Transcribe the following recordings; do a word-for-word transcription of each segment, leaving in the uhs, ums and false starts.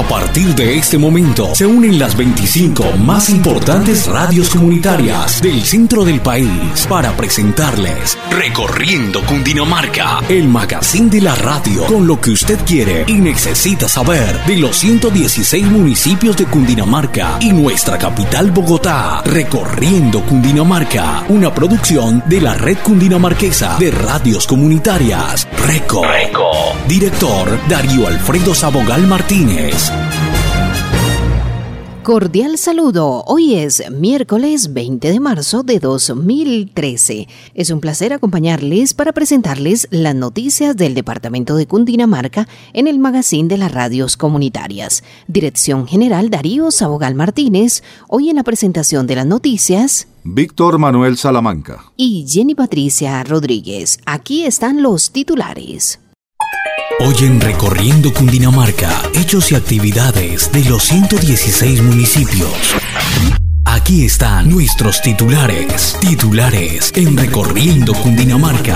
A partir de este momento se unen las veinticinco más importantes radios comunitarias del centro del país para presentarles Recorriendo Cundinamarca, el magazine de la radio con lo que usted quiere y necesita saber de los ciento dieciséis municipios de Cundinamarca y nuestra capital Bogotá. Recorriendo Cundinamarca, una producción de la Red Cundinamarquesa de Radios Comunitarias, RECO. RECO. Director Darío Alfredo Sabogal Martínez. Cordial saludo, hoy es miércoles veinte de marzo de dos mil trece. Es un placer acompañarles para presentarles las noticias del departamento de Cundinamarca en el magazine de las radios comunitarias. Dirección General Darío Sabogal Martínez, hoy en la presentación de las noticias, Víctor Manuel Salamanca y Jenny Patricia Rodríguez. Aquí están los titulares. Hoy en Recorriendo Cundinamarca, hechos y actividades de los ciento dieciséis municipios. Aquí están nuestros titulares. Titulares en Recorriendo Cundinamarca.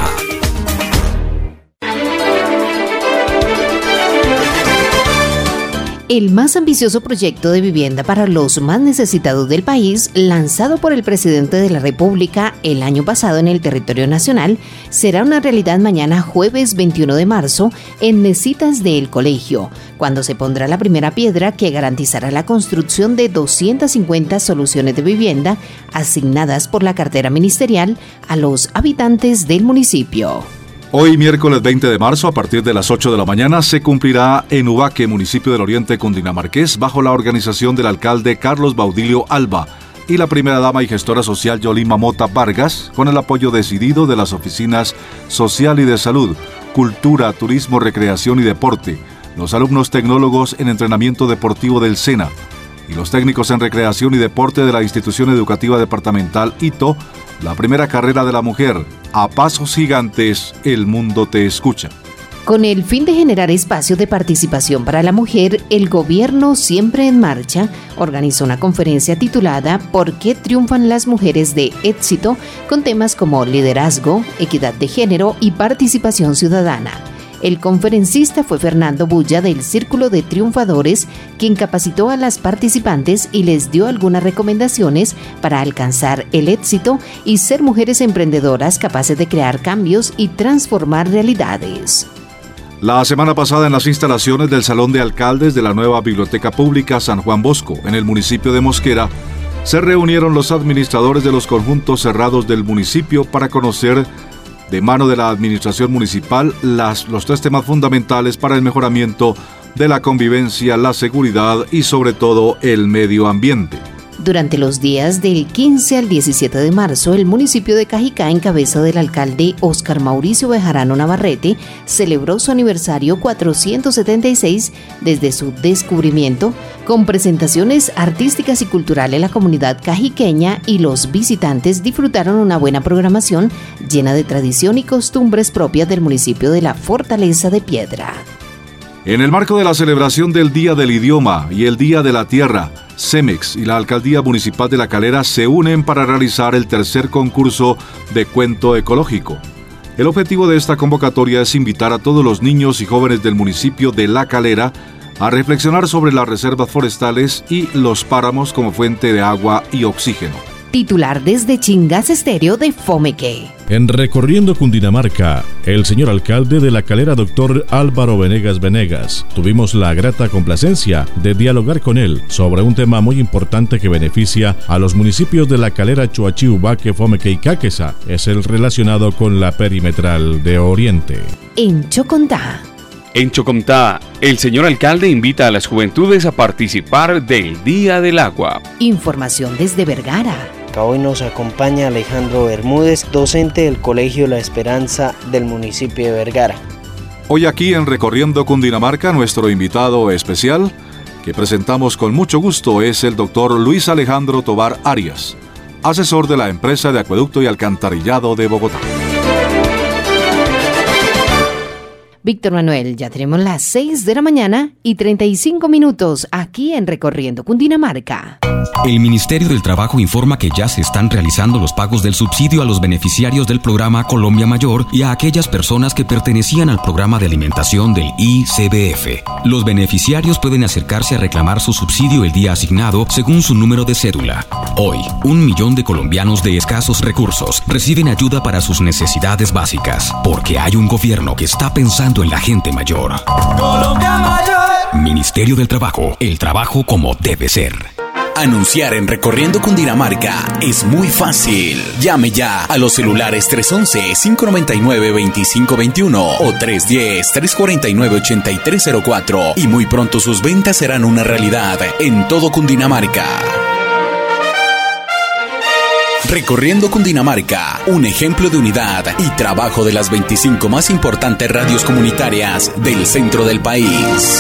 El más ambicioso proyecto de vivienda para los más necesitados del país, lanzado por el presidente de la República el año pasado en el territorio nacional, será una realidad mañana jueves veintiuno de marzo en Mesitas del Colegio, cuando se pondrá la primera piedra que garantizará la construcción de doscientas cincuenta soluciones de vivienda asignadas por la cartera ministerial a los habitantes del municipio. Hoy, miércoles veinte de marzo, a partir de las ocho de la mañana, se cumplirá en Ubaque, municipio del Oriente Cundinamarqués, bajo la organización del alcalde Carlos Baudilio Alba y la primera dama y gestora social Yolima Mota Vargas, con el apoyo decidido de las oficinas Social y de Salud, Cultura, Turismo, Recreación y Deporte, los alumnos tecnólogos en entrenamiento deportivo del SENA y los técnicos en recreación y deporte de la institución educativa departamental Hito, la primera carrera de la mujer. A pasos gigantes, el mundo te escucha. Con el fin de generar espacio de participación para la mujer, el gobierno Siempre en Marcha organizó una conferencia titulada ¿Por qué triunfan las mujeres de éxito?, con temas como liderazgo, equidad de género y participación ciudadana. El conferencista fue Fernando Bulla del Círculo de Triunfadores, quien capacitó a las participantes y les dio algunas recomendaciones para alcanzar el éxito y ser mujeres emprendedoras capaces de crear cambios y transformar realidades. La semana pasada, en las instalaciones del Salón de Alcaldes de la nueva Biblioteca Pública San Juan Bosco, en el municipio de Mosquera, se reunieron los administradores de los conjuntos cerrados del municipio para conocer de mano de la administración municipal las, los tres temas fundamentales para el mejoramiento de la convivencia, la seguridad y sobre todo el medio ambiente. Durante los días del quince al diecisiete de marzo, el municipio de Cajicá, en cabeza del alcalde Óscar Mauricio Bejarano Navarrete, celebró su aniversario cuatrocientos setenta y seis desde su descubrimiento, con presentaciones artísticas y culturales. La comunidad cajiqueña y los visitantes disfrutaron una buena programación llena de tradición y costumbres propias del municipio de la Fortaleza de Piedra. En el marco de la celebración del Día del Idioma y el Día de la Tierra, CEMEX y la Alcaldía Municipal de La Calera se unen para realizar el tercer concurso de cuento ecológico. El objetivo de esta convocatoria es invitar a todos los niños y jóvenes del municipio de La Calera a reflexionar sobre las reservas forestales y los páramos como fuente de agua y oxígeno. Titular desde Chingas Estéreo de Fomeque. En Recorriendo Cundinamarca, el señor alcalde de La Calera, doctor Álvaro Venegas Venegas, tuvimos la grata complacencia de dialogar con él sobre un tema muy importante que beneficia a los municipios de La Calera, Choachí, Ubaque, Fomeque y Caquesa. Es el relacionado con la perimetral de Oriente. En Chocontá. En Chocontá, el señor alcalde invita a las juventudes a participar del Día del Agua. Información desde Vergara. Hoy nos acompaña Alejandro Bermúdez, docente del Colegio La Esperanza del municipio de Vergara. Hoy aquí en Recorriendo Cundinamarca, nuestro invitado especial, que presentamos con mucho gusto, es el doctor Luis Alejandro Tobar Arias, asesor de la empresa de acueducto y alcantarillado de Bogotá. Víctor Manuel, ya tenemos las seis de la mañana y treinta y cinco minutos aquí en Recorriendo Cundinamarca. El Ministerio del Trabajo informa que ya se están realizando los pagos del subsidio a los beneficiarios del programa Colombia Mayor y a aquellas personas que pertenecían al programa de alimentación del I C B F. Los beneficiarios pueden acercarse a reclamar su subsidio el día asignado según su número de cédula. Hoy, un millón de colombianos de escasos recursos reciben ayuda para sus necesidades básicas, porque hay un gobierno que está pensando en la gente mayor. Colombia Mayor. Ministerio del Trabajo, el trabajo como debe ser. Anunciar en Recorriendo Cundinamarca es muy fácil. Llame ya a los celulares tres once, cinco noventa y nueve, veinticinco veintiuno o tres diez, tres cuarenta y nueve, ochenta y tres cero cuatro y muy pronto sus ventas serán una realidad en todo Cundinamarca. Recorriendo Cundinamarca, un ejemplo de unidad y trabajo de las veinticinco más importantes radios comunitarias del centro del país.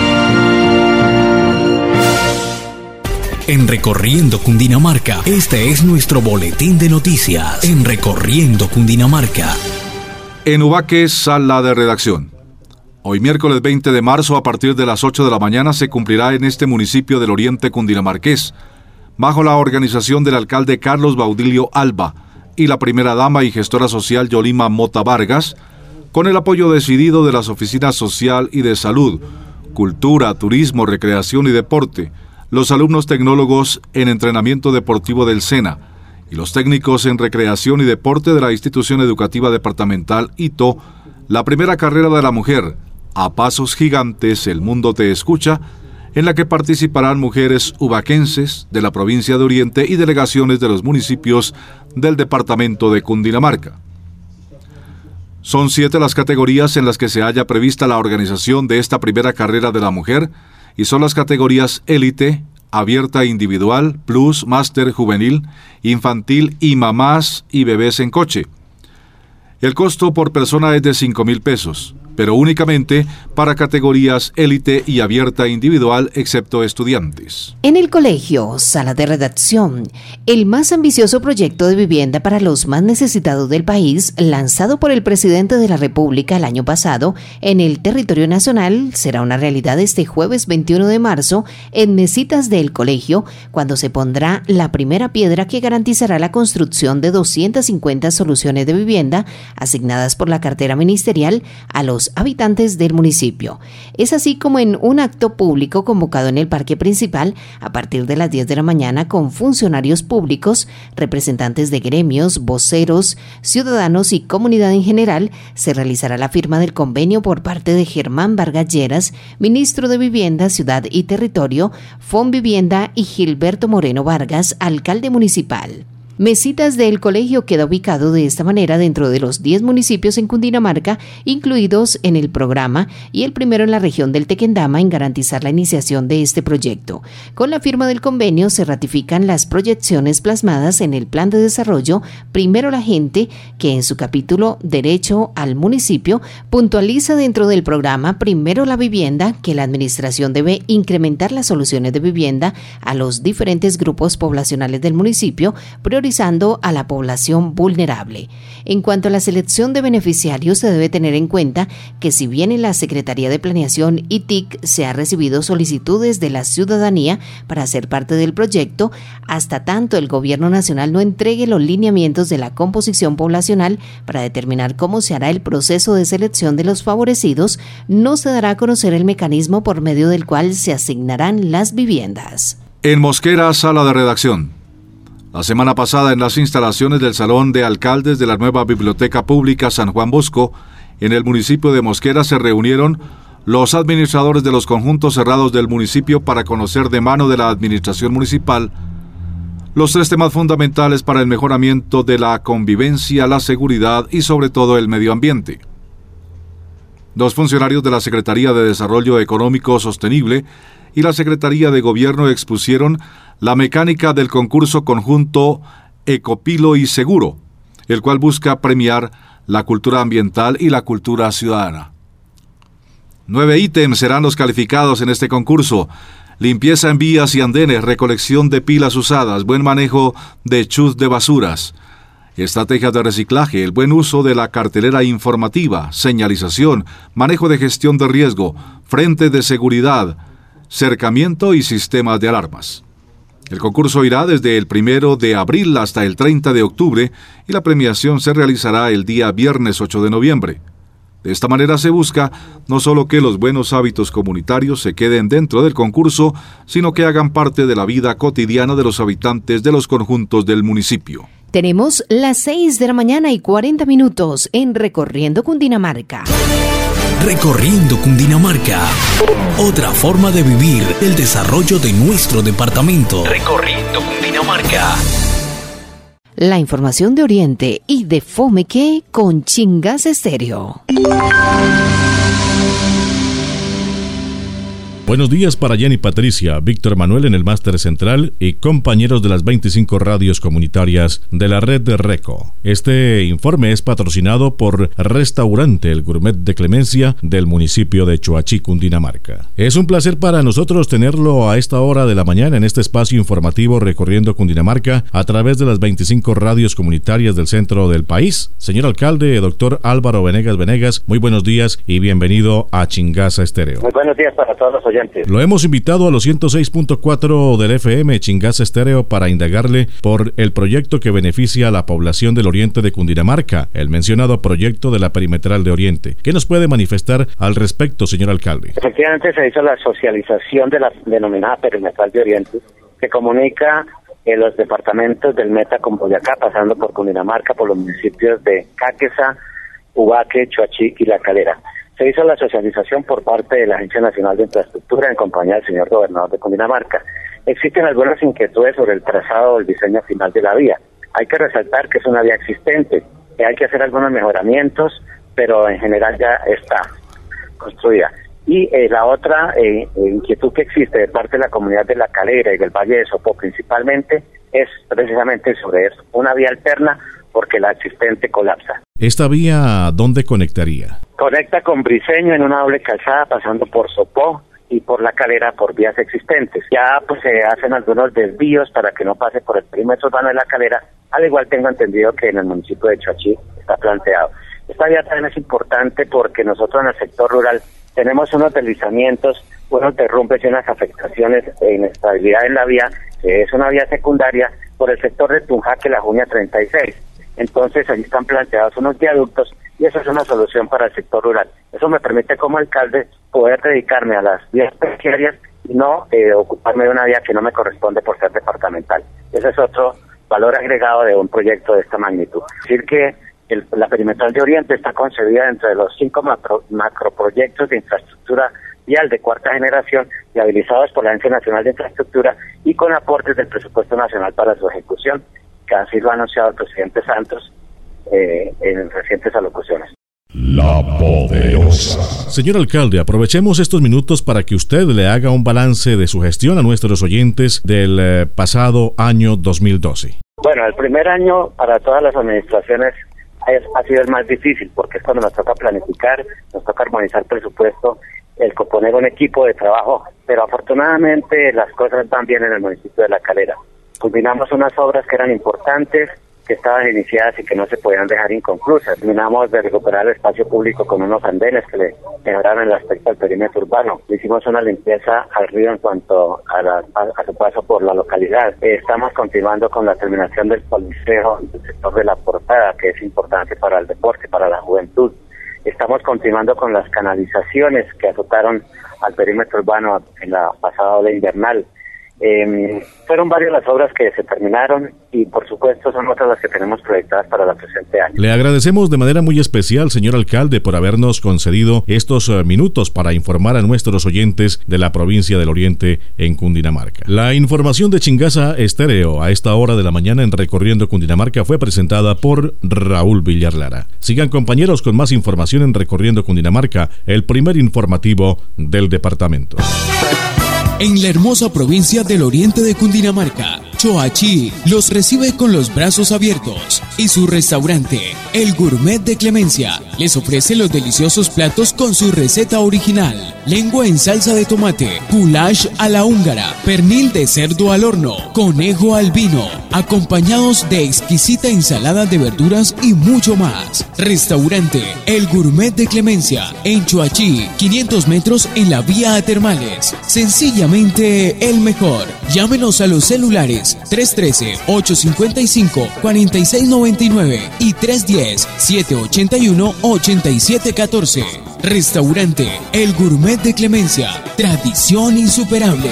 En Recorriendo Cundinamarca, este es nuestro boletín de noticias. En Recorriendo Cundinamarca. En Ubaque, sala de redacción. Hoy miércoles veinte de marzo, a partir de las ocho de la mañana, se cumplirá en este municipio del oriente cundinamarqués, bajo la organización del alcalde Carlos Baudilio Alba y la primera dama y gestora social Yolima Mota Vargas, con el apoyo decidido de las oficinas social y de salud, cultura, turismo, recreación y deporte, los alumnos tecnólogos en entrenamiento deportivo del SENA y los técnicos en recreación y deporte de la institución educativa departamental I T O, la primera carrera de la mujer, A Pasos Gigantes, el mundo te escucha, en la que participarán mujeres ubaquenses de la provincia de Oriente y delegaciones de los municipios del departamento de Cundinamarca. Son siete las categorías en las que se halla prevista la organización de esta primera carrera de la mujer, y son las categorías élite, abierta individual, plus, máster juvenil, infantil y mamás y bebés en coche. El costo por persona es de cinco mil pesos, pero únicamente para categorías élite y abierta individual, excepto estudiantes. En el colegio, sala de redacción, el más ambicioso proyecto de vivienda para los más necesitados del país, lanzado por el presidente de la República el año pasado en el territorio nacional, será una realidad este jueves veintiuno de marzo en Mesitas del Colegio, cuando se pondrá la primera piedra que garantizará la construcción de doscientas cincuenta soluciones de vivienda asignadas por la cartera ministerial a los habitantes del municipio. Es así como en un acto público convocado en el parque principal a partir de las diez de la mañana con funcionarios públicos, representantes de gremios, voceros, ciudadanos y comunidad en general, se realizará la firma del convenio por parte de Germán Vargas Lleras, ministro de Vivienda, Ciudad y Territorio, Fonvivienda, y Gilberto Moreno Vargas, alcalde municipal. Mesitas del Colegio queda ubicado de esta manera dentro de los diez municipios en Cundinamarca incluidos en el programa y el primero en la región del Tequendama en garantizar la iniciación de este proyecto. Con la firma del convenio se ratifican las proyecciones plasmadas en el Plan de Desarrollo Primero la Gente, que en su capítulo Derecho al Municipio puntualiza dentro del programa Primero la Vivienda que la administración debe incrementar las soluciones de vivienda a los diferentes grupos poblacionales del municipio, priorizando a la población vulnerable. En cuanto a la selección de beneficiarios, se debe tener en cuenta que si bien en la Secretaría de Planeación y T I C se ha recibido solicitudes de la ciudadanía para ser parte del proyecto, hasta tanto el Gobierno Nacional no entregue los lineamientos de la composición poblacional para determinar cómo se hará el proceso de selección de los favorecidos, no se dará a conocer el mecanismo por medio del cual se asignarán las viviendas. En Mosquera, sala de redacción. La semana pasada, en las instalaciones del Salón de Alcaldes de la nueva Biblioteca Pública San Juan Bosco, en el municipio de Mosquera, se reunieron los administradores de los conjuntos cerrados del municipio para conocer de mano de la administración municipal los tres temas fundamentales para el mejoramiento de la convivencia, la seguridad y sobre todo el medio ambiente. Dos funcionarios de la Secretaría de Desarrollo Económico Sostenible y la Secretaría de Gobierno expusieron la mecánica del concurso conjunto Ecopilo y Seguro, el cual busca premiar la cultura ambiental y la cultura ciudadana. Nueve ítems serán los calificados en este concurso: limpieza en vías y andenes, recolección de pilas usadas, buen manejo de chus de basuras, estrategias de reciclaje, el buen uso de la cartelera informativa, señalización, manejo de gestión de riesgo, frentes de seguridad, cercamiento y sistemas de alarmas. El concurso irá desde el primero de abril hasta el treinta de octubre y la premiación se realizará el día viernes ocho de noviembre. De esta manera se busca no solo que los buenos hábitos comunitarios se queden dentro del concurso, sino que hagan parte de la vida cotidiana de los habitantes de los conjuntos del municipio. Tenemos las seis de la mañana y cuarenta minutos en Recorriendo Cundinamarca. Recorriendo Cundinamarca. Otra forma de vivir el desarrollo de nuestro departamento. Recorriendo Cundinamarca. La información de Oriente y de Fomeque con Chingas Estéreo. Buenos días para Jenny Patricia, Víctor Manuel en el máster central y compañeros de las veinticinco radios comunitarias de la red de RECO. Este informe es patrocinado por Restaurante El Gourmet de Clemencia del municipio de Choachí, Cundinamarca. Es un placer para nosotros tenerlo a esta hora de la mañana en este espacio informativo Recorriendo Cundinamarca a través de las veinticinco radios comunitarias del centro del país. Señor alcalde, doctor Álvaro Venegas Venegas, muy buenos días y bienvenido a Chingaza Estéreo. Muy buenos días para todos los oyentes. Lo hemos invitado a los ciento seis punto cuatro del F M Chingaza Estéreo para indagarle por el proyecto que beneficia a la población del oriente de Cundinamarca, el mencionado proyecto de la perimetral de Oriente. ¿Qué nos puede manifestar al respecto, señor alcalde? Efectivamente se hizo la socialización de la denominada perimetral de Oriente, que comunica eh, los departamentos del Meta con Boyacá, pasando por Cundinamarca, por los municipios de Caqueza, Ubaque, Choachí y La Calera. Se hizo la socialización por parte de la Agencia Nacional de Infraestructura en compañía del señor gobernador de Cundinamarca. Existen algunas inquietudes sobre el trazado o el diseño final de la vía. Hay que resaltar que es una vía existente, que hay que hacer algunos mejoramientos, pero en general ya está construida. Y eh, la otra eh, inquietud que existe de parte de la comunidad de La Calera y del Valle de Sopó principalmente es precisamente sobre eso, una vía alterna porque la existente colapsa. ¿Esta vía dónde conectaría? Conecta con Briceño en una doble calzada pasando por Sopó y por La Calera por vías existentes. Ya pues se hacen algunos desvíos para que no pase por el perímetro urbano de La Calera, al igual tengo entendido que en el municipio de Choachí está planteado. Esta vía también es importante porque nosotros en el sector rural tenemos unos deslizamientos, unos derrumbes y unas afectaciones de inestabilidad en la vía, que es una vía secundaria por el sector de Tunjaque, La Junia treinta y seis. Entonces allí están planteados unos viaductos y eso es una solución para el sector rural. Eso me permite como alcalde poder dedicarme a las vías terciarias y no eh, ocuparme de una vía que no me corresponde por ser departamental. Ese es otro valor agregado de un proyecto de esta magnitud. Es decir que el, la perimetral de Oriente está concebida dentro de los cinco macro, macroproyectos de infraestructura vial de cuarta generación viabilizados por la Agencia Nacional de Infraestructura y con aportes del presupuesto nacional para su ejecución, que así lo ha anunciado el presidente Santos eh, en recientes alocuciones. La Poderosa. Señor alcalde, aprovechemos estos minutos para que usted le haga un balance de su gestión a nuestros oyentes del eh, pasado año dos mil doce. Bueno, el primer año para todas las administraciones es, ha sido el más difícil porque es cuando nos toca planificar, nos toca armonizar presupuesto, el componer un equipo de trabajo, pero afortunadamente las cosas van bien en el municipio de La Calera. Culminamos unas obras que eran importantes, que estaban iniciadas y que no se podían dejar inconclusas. Terminamos de recuperar el espacio público con unos andenes que le mejoraron el aspecto del perímetro urbano. Hicimos una limpieza al río en cuanto a, la, a, a su paso por la localidad. Eh, estamos continuando con la terminación del coliseo del sector de La Portada, que es importante para el deporte, para la juventud. Estamos continuando con las canalizaciones que azotaron al perímetro urbano en la pasada ola invernal. Eh, fueron varias las obras que se terminaron y por supuesto son otras las que tenemos proyectadas para el presente año. Le agradecemos de manera muy especial, señor alcalde, por habernos concedido estos uh, minutos para informar a nuestros oyentes de la provincia del Oriente en Cundinamarca. La información de Chingaza Estéreo a esta hora de la mañana en Recorriendo Cundinamarca fue presentada por Raúl Villarlara. Sigan compañeros con más información en Recorriendo Cundinamarca, el primer informativo del departamento. En la hermosa provincia del oriente de Cundinamarca, Choachí los recibe con los brazos abiertos y su restaurante, El Gourmet de Clemencia, les ofrece los deliciosos platos con su receta original: lengua en salsa de tomate, goulash a la húngara, pernil de cerdo al horno, conejo al vino, acompañados de exquisita ensalada de verduras y mucho más. Restaurante El Gourmet de Clemencia, en Choachí, quinientos metros en la vía a Termales. Sencillamente el mejor. Llámenos a los celulares tres uno tres, ocho cinco cinco, cuatro seis nueve nueve y tres uno cero, siete ocho uno, ocho siete uno cuatro. Restaurante El Gourmet de Clemencia, tradición insuperable.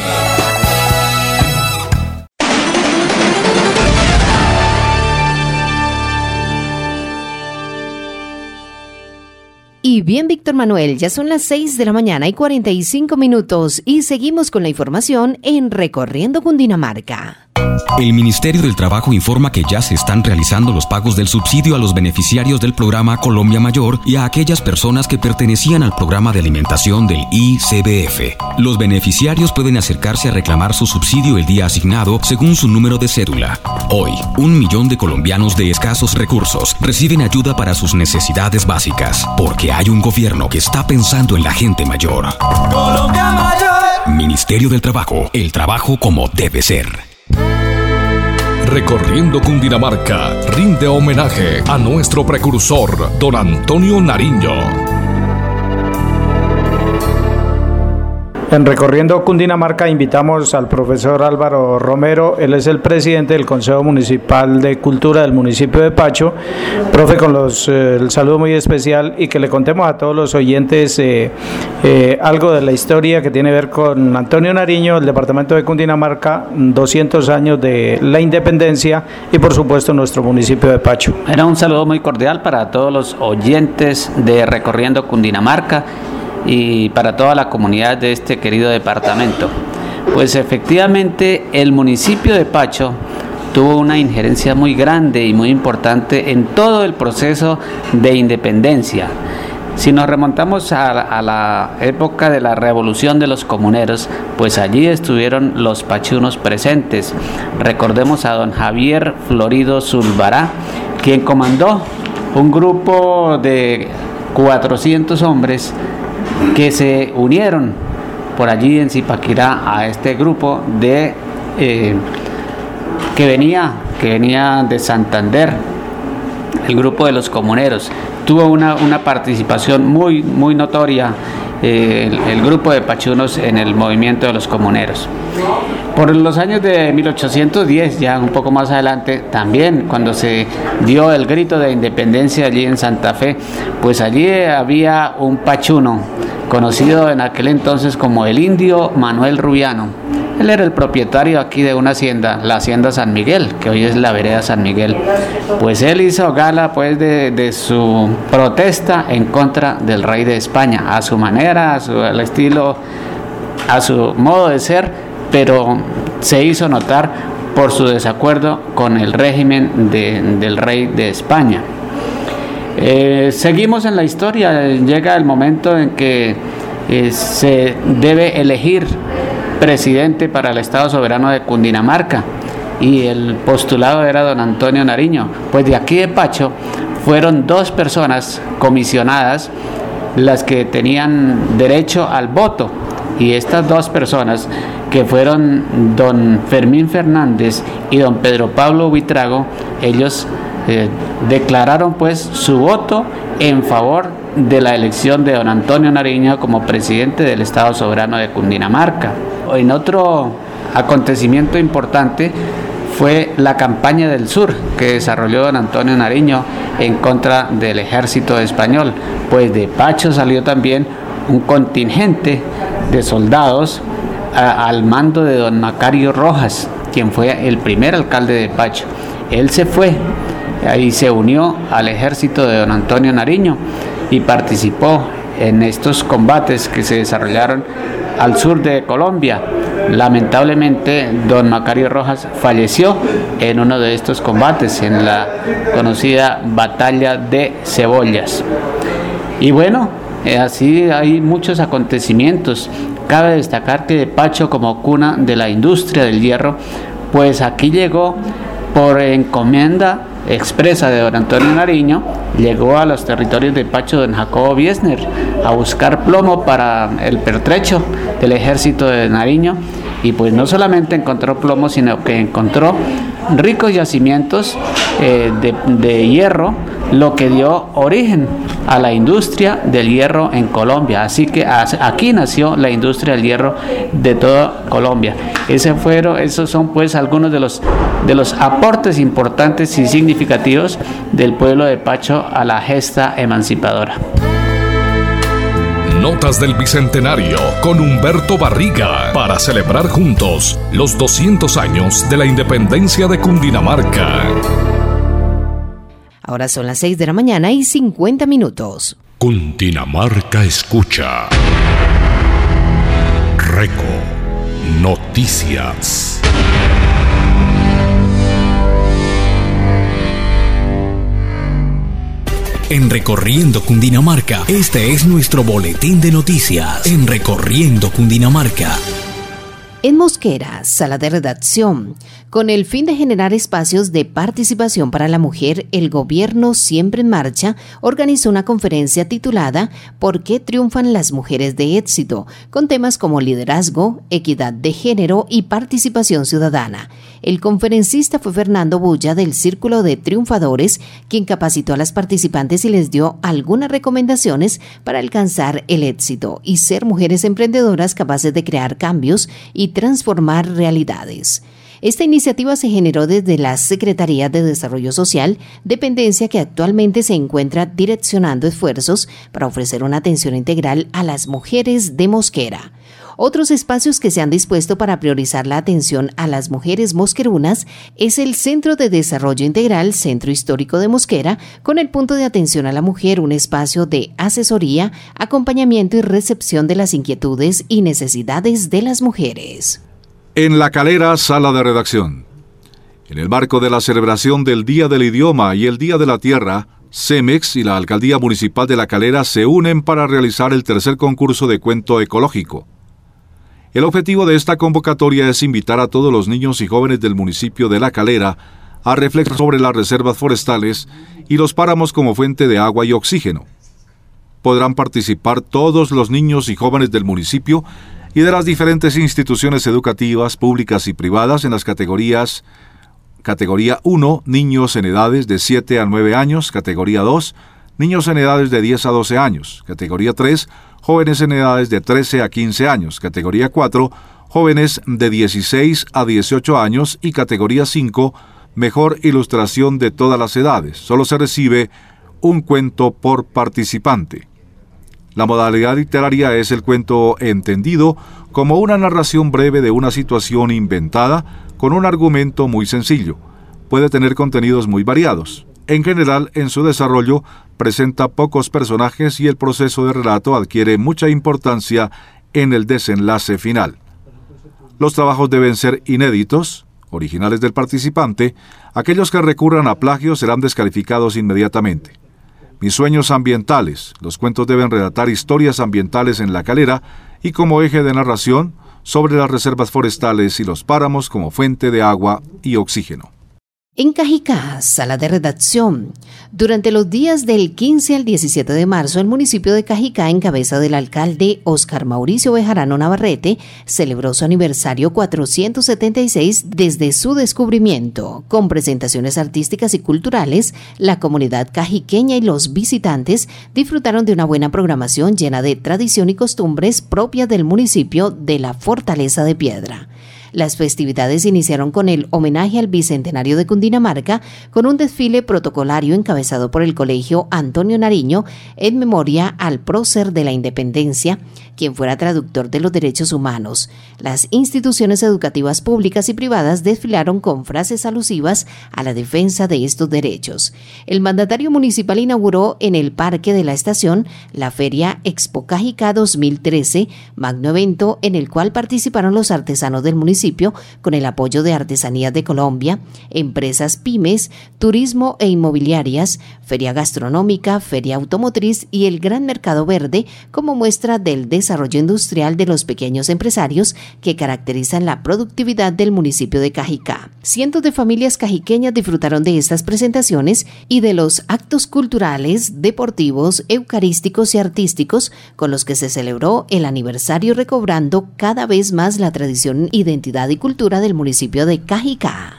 Y bien, Víctor Manuel, ya son las seis de la mañana y cuarenta y cinco minutos y seguimos con la información en Recorriendo Cundinamarca. El Ministerio del Trabajo informa que ya se están realizando los pagos del subsidio a los beneficiarios del programa Colombia Mayor y a aquellas personas que pertenecían al programa de alimentación del I C B F. Los beneficiarios pueden acercarse a reclamar su subsidio el día asignado según su número de cédula. Hoy, un millón de colombianos de escasos recursos reciben ayuda para sus necesidades básicas, porque hay un gobierno que está pensando en la gente mayor. Colombia Mayor. Ministerio del Trabajo, el trabajo como debe ser. Recorriendo Cundinamarca rinde homenaje a nuestro precursor, don Antonio Nariño. En Recorriendo Cundinamarca invitamos al profesor Álvaro Romero, él es el presidente del Consejo Municipal de Cultura del municipio de Pacho. Profe, con los, eh, el saludo muy especial y que le contemos a todos los oyentes eh, eh, algo de la historia que tiene que ver con Antonio Nariño, el departamento de Cundinamarca, doscientos años de la independencia y por supuesto nuestro municipio de Pacho. Era un saludo muy cordial para todos los oyentes de Recorriendo Cundinamarca y para toda la comunidad de este querido departamento. Pues efectivamente el municipio de Pacho tuvo una injerencia muy grande y muy importante en todo el proceso de independencia. Si nos remontamos a, a la época de la revolución de los comuneros, pues allí estuvieron los pachunos presentes. Recordemos a don Javier Florido Zulbará, quien comandó un grupo de cuatrocientos hombres que se unieron por allí en Zipaquirá a este grupo de eh, que venía que venía de Santander. El grupo de los comuneros tuvo una, una participación muy muy notoria, eh, el, el grupo de pachunos en el movimiento de los comuneros. Por los años de mil ochocientos diez, ya un poco más adelante, también cuando se dio el grito de independencia allí en Santa Fe, pues allí había un pachuno conocido en aquel entonces como el indio Manuel Rubiano. Él era el propietario aquí de una hacienda, la hacienda San Miguel, que hoy es la vereda San Miguel. Pues él hizo gala pues de, de su protesta en contra del rey de España, a su manera, a su al estilo, a su modo de ser, pero se hizo notar por su desacuerdo con el régimen de, del rey de España. Eh, seguimos en la historia, llega el momento en que eh, se debe elegir presidente para el Estado Soberano de Cundinamarca y el postulado era don Antonio Nariño. Pues de aquí de Pacho fueron dos personas comisionadas las que tenían derecho al voto, y estas dos personas, que fueron don Fermín Fernández y don Pedro Pablo Buitrago, ellos eh, declararon pues su voto en favor de la elección de don Antonio Nariño como presidente del Estado Soberano de Cundinamarca. En otro acontecimiento importante fue la campaña del sur que desarrolló don Antonio Nariño en contra del ejército español. Pues de Pacho salió también un contingente de soldados a, al mando de don Macario Rojas, quien fue el primer alcalde de Pacho. Él se fue y se unió al ejército de don Antonio Nariño y participó en estos combates que se desarrollaron al sur de Colombia. Lamentablemente don Macario Rojas falleció en uno de estos combates, en la conocida batalla de Cebollas. Y bueno, así hay muchos acontecimientos. Cabe destacar que de Pacho, como cuna de la industria del hierro, pues aquí llegó por encomienda expresa de don Antonio Nariño, llegó a los territorios de Pacho don Jacobo Biesner a buscar plomo para el pertrecho del ejército de Nariño, y pues no solamente encontró plomo, sino que encontró ricos yacimientos eh, de, de hierro, lo que dio origen a la industria del hierro en Colombia. Así que aquí nació la industria del hierro de toda Colombia. Ese fueron, esos son pues algunos de los, de los aportes importantes y significativos del pueblo de Pacho a la gesta emancipadora. Notas del Bicentenario con Humberto Barriga para celebrar juntos los doscientos años de la independencia de Cundinamarca. Ahora son las seis de la mañana y cincuenta minutos. Cundinamarca escucha. Reco Noticias. En Recorriendo Cundinamarca, este es nuestro boletín de noticias. En Recorriendo Cundinamarca. En Mosquera, sala de redacción. Con el fin de generar espacios de participación para la mujer, el gobierno Siempre en Marcha organizó una conferencia titulada ¿Por qué triunfan las mujeres de éxito?, con temas como liderazgo, equidad de género y participación ciudadana. El conferencista fue Fernando Bulla del Círculo de Triunfadores, quien capacitó a las participantes y les dio algunas recomendaciones para alcanzar el éxito y ser mujeres emprendedoras capaces de crear cambios y transformar realidades. Esta iniciativa se generó desde la Secretaría de Desarrollo Social, dependencia que actualmente se encuentra direccionando esfuerzos para ofrecer una atención integral a las mujeres de Mosquera. Otros espacios que se han dispuesto para priorizar la atención a las mujeres mosquerunas es el Centro de Desarrollo Integral Centro Histórico de Mosquera, con el punto de atención a la mujer, un espacio de asesoría, acompañamiento y recepción de las inquietudes y necesidades de las mujeres. En La Calera, sala de redacción. En el marco de la celebración del Día del Idioma y el Día de la Tierra, CEMEX y la Alcaldía Municipal de La Calera se unen para realizar el tercer concurso de cuento ecológico. El objetivo de esta convocatoria es invitar a todos los niños y jóvenes del municipio de La Calera a reflexionar sobre las reservas forestales y los páramos como fuente de agua y oxígeno. Podrán participar todos los niños y jóvenes del municipio y de las diferentes instituciones educativas, públicas y privadas en las categorías: Categoría uno, niños en edades de siete a nueve años; Categoría dos, niños en edades de diez a doce años; Categoría tres, jóvenes en edades de trece a quince años; Categoría cuatro, jóvenes de dieciséis a dieciocho años; y Categoría cinco, mejor ilustración de todas las edades. Solo se recibe un cuento por participante. La modalidad literaria es el cuento entendido como una narración breve de una situación inventada con un argumento muy sencillo. Puede tener contenidos muy variados. En general, en su desarrollo, presenta pocos personajes y el proceso de relato adquiere mucha importancia en el desenlace final. Los trabajos deben ser inéditos, originales del participante. Aquellos que recurran a plagio serán descalificados inmediatamente. Mis sueños ambientales. Los cuentos deben relatar historias ambientales en La Calera y como eje de narración sobre las reservas forestales y los páramos como fuente de agua y oxígeno. En Cajicá, sala de redacción. Durante los días del quince al diecisiete de marzo, el municipio de Cajicá, en cabeza del alcalde Óscar Mauricio Bejarano Navarrete, celebró su aniversario cuatrocientos setenta y seis desde su descubrimiento. Con presentaciones artísticas y culturales, la comunidad cajiqueña y los visitantes disfrutaron de una buena programación llena de tradición y costumbres propias del municipio de la Fortaleza de Piedra. Las festividades iniciaron con el homenaje al Bicentenario de Cundinamarca, con un desfile protocolario encabezado por el Colegio Antonio Nariño en memoria al prócer de la Independencia, quien fuera traductor de los derechos humanos. Las instituciones educativas públicas y privadas desfilaron con frases alusivas a la defensa de estos derechos. El mandatario municipal inauguró en el Parque de la Estación la Feria Expo Cajicá dos mil trece, magno evento en el cual participaron los artesanos del municipio con el apoyo de Artesanías de Colombia, empresas pymes, turismo e inmobiliarias, feria gastronómica, feria automotriz y el Gran Mercado Verde como muestra del desarrollo industrial de los pequeños empresarios que caracterizan la productividad del municipio de Cajicá. Cientos de familias cajiqueñas disfrutaron de estas presentaciones y de los actos culturales, deportivos, eucarísticos y artísticos con los que se celebró el aniversario, recobrando cada vez más la tradición, identidad y cultura del municipio de Cajicá.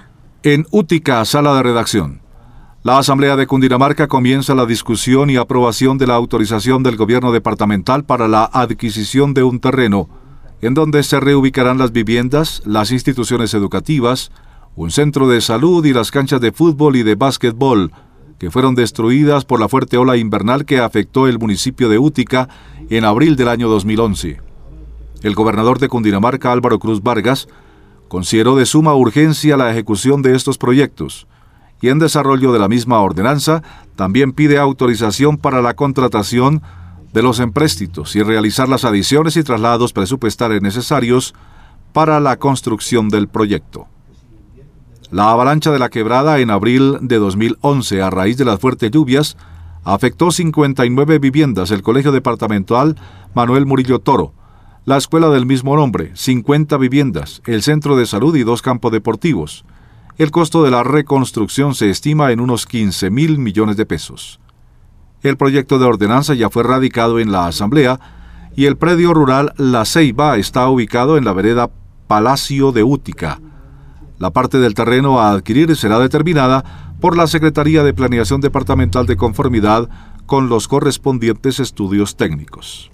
En Útica, sala de redacción. La Asamblea de Cundinamarca comienza la discusión y aprobación de la autorización del gobierno departamental para la adquisición de un terreno en donde se reubicarán las viviendas, las instituciones educativas, un centro de salud y las canchas de fútbol y de básquetbol, que fueron destruidas por la fuerte ola invernal que afectó el municipio de Útica en abril del año dos mil once. El gobernador de Cundinamarca, Álvaro Cruz Vargas, consideró de suma urgencia la ejecución de estos proyectos y en desarrollo de la misma ordenanza también pide autorización para la contratación de los empréstitos y realizar las adiciones y traslados presupuestales necesarios para la construcción del proyecto. La avalancha de la Quebrada en abril de dos mil once, a raíz de las fuertes lluvias, afectó cincuenta y nueve viviendas, el Colegio Departamental Manuel Murillo Toro, la escuela del mismo nombre, cincuenta viviendas, el centro de salud y dos campos deportivos. El costo de la reconstrucción se estima en unos quince mil millones de pesos. El proyecto de ordenanza ya fue radicado en la Asamblea y el predio rural La Ceiba está ubicado en la vereda Palacio de Útica. La parte del terreno a adquirir será determinada por la Secretaría de Planeación Departamental de conformidad con los correspondientes estudios técnicos.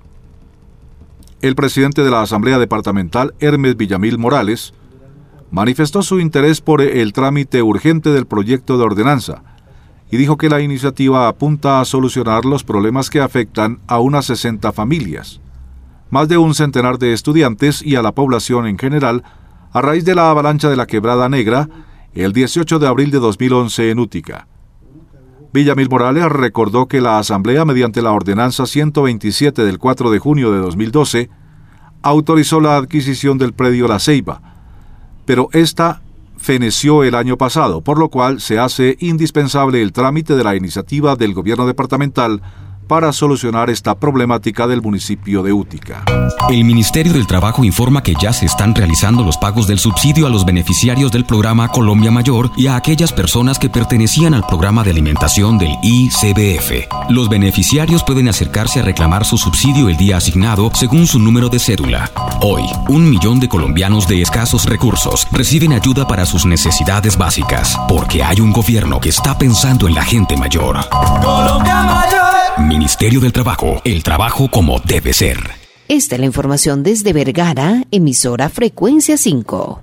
El presidente de la Asamblea Departamental, Hermes Villamil Morales, manifestó su interés por el trámite urgente del proyecto de ordenanza y dijo que la iniciativa apunta a solucionar los problemas que afectan a unas sesenta familias, más de un centenar de estudiantes y a la población en general, a raíz de la avalancha de la Quebrada Negra, el dieciocho de abril de dos mil once en Útica. Villamil Morales recordó que la Asamblea, mediante la Ordenanza ciento veintisiete del cuatro de junio de dos mil doce, autorizó la adquisición del predio La Ceiba, pero esta feneció el año pasado, por lo cual se hace indispensable el trámite de la iniciativa del gobierno departamental para solucionar esta problemática del municipio de Útica. El Ministerio del Trabajo informa que ya se están realizando los pagos del subsidio a los beneficiarios del programa Colombia Mayor y a aquellas personas que pertenecían al programa de alimentación del I C B F. Los beneficiarios pueden acercarse a reclamar su subsidio el día asignado según su número de cédula. Hoy, un millón de colombianos de escasos recursos reciben ayuda para sus necesidades básicas, porque hay un gobierno que está pensando en la gente mayor. Colombia Mayor. Ministerio del Trabajo, el trabajo como debe ser. Esta es la información desde Vergara, emisora Frecuencia cinco.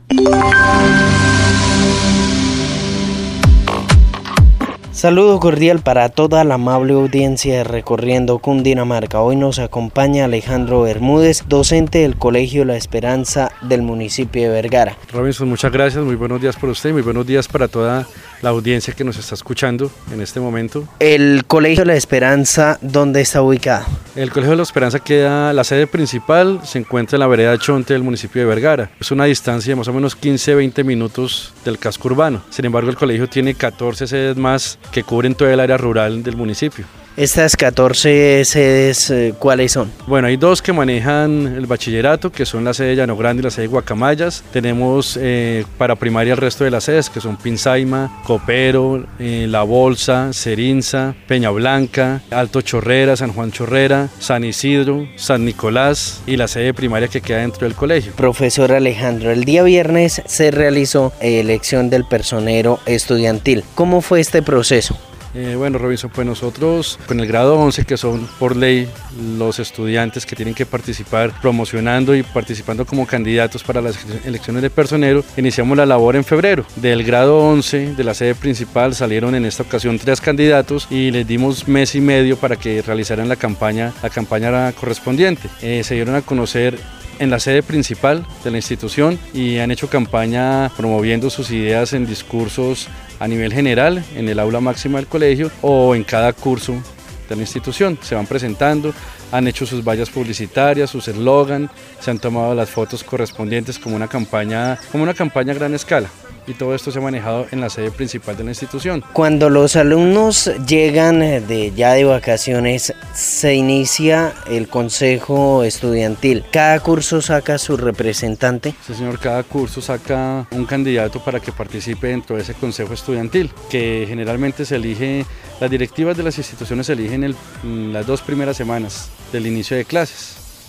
Saludo cordial para toda la amable audiencia de Recorriendo Cundinamarca. Hoy nos acompaña Alejandro Bermúdez, docente del Colegio La Esperanza del municipio de Vergara. Robinson, muchas gracias, muy buenos días para usted y muy buenos días para toda la audiencia que nos está escuchando en este momento. El Colegio La Esperanza, ¿dónde está ubicado? El Colegio La Esperanza queda, la sede principal se encuentra en la vereda Chonte del municipio de Vergara. Es una distancia de más o menos quince a veinte minutos del casco urbano. Sin embargo, el colegio tiene catorce sedes más que cubren todo el área rural del municipio. Estas catorce sedes, ¿cuáles son? Bueno, hay dos que manejan el bachillerato, que son la sede de Llano Grande y la sede de Guacamayas. Tenemos eh, para primaria el resto de las sedes, que son Pinzaima, Copero, eh, La Bolsa, Cerinza, Peña Blanca, Alto Chorrera, San Juan Chorrera, San Isidro, San Nicolás y la sede primaria que queda dentro del colegio. Profesor Alejandro, el día viernes se realizó elección del personero estudiantil. ¿Cómo fue este proceso? Eh, bueno, Robinson, pues nosotros con el grado once, que son por ley los estudiantes que tienen que participar promocionando y participando como candidatos para las elecciones de personero, iniciamos la labor en febrero. Del grado once de la sede principal salieron en esta ocasión tres candidatos y les dimos mes y medio para que realizaran la campaña, la campaña correspondiente. Eh, se dieron a conocer en la sede principal de la institución y han hecho campaña promoviendo sus ideas en discursos a nivel general, en el aula máxima del colegio o en cada curso de la institución. Se van presentando, han hecho sus vallas publicitarias, sus eslogan, se han tomado las fotos correspondientes como una campaña, como una campaña a gran escala. Y todo esto se ha manejado en la sede principal de la institución. Cuando los alumnos llegan de, ya de vacaciones, se inicia el consejo estudiantil. ¿Cada curso saca su representante? Sí, señor, cada curso saca un candidato para que participe dentro de ese consejo estudiantil, que generalmente se elige, las directivas de las instituciones se eligen el, las dos primeras semanas del inicio de clases.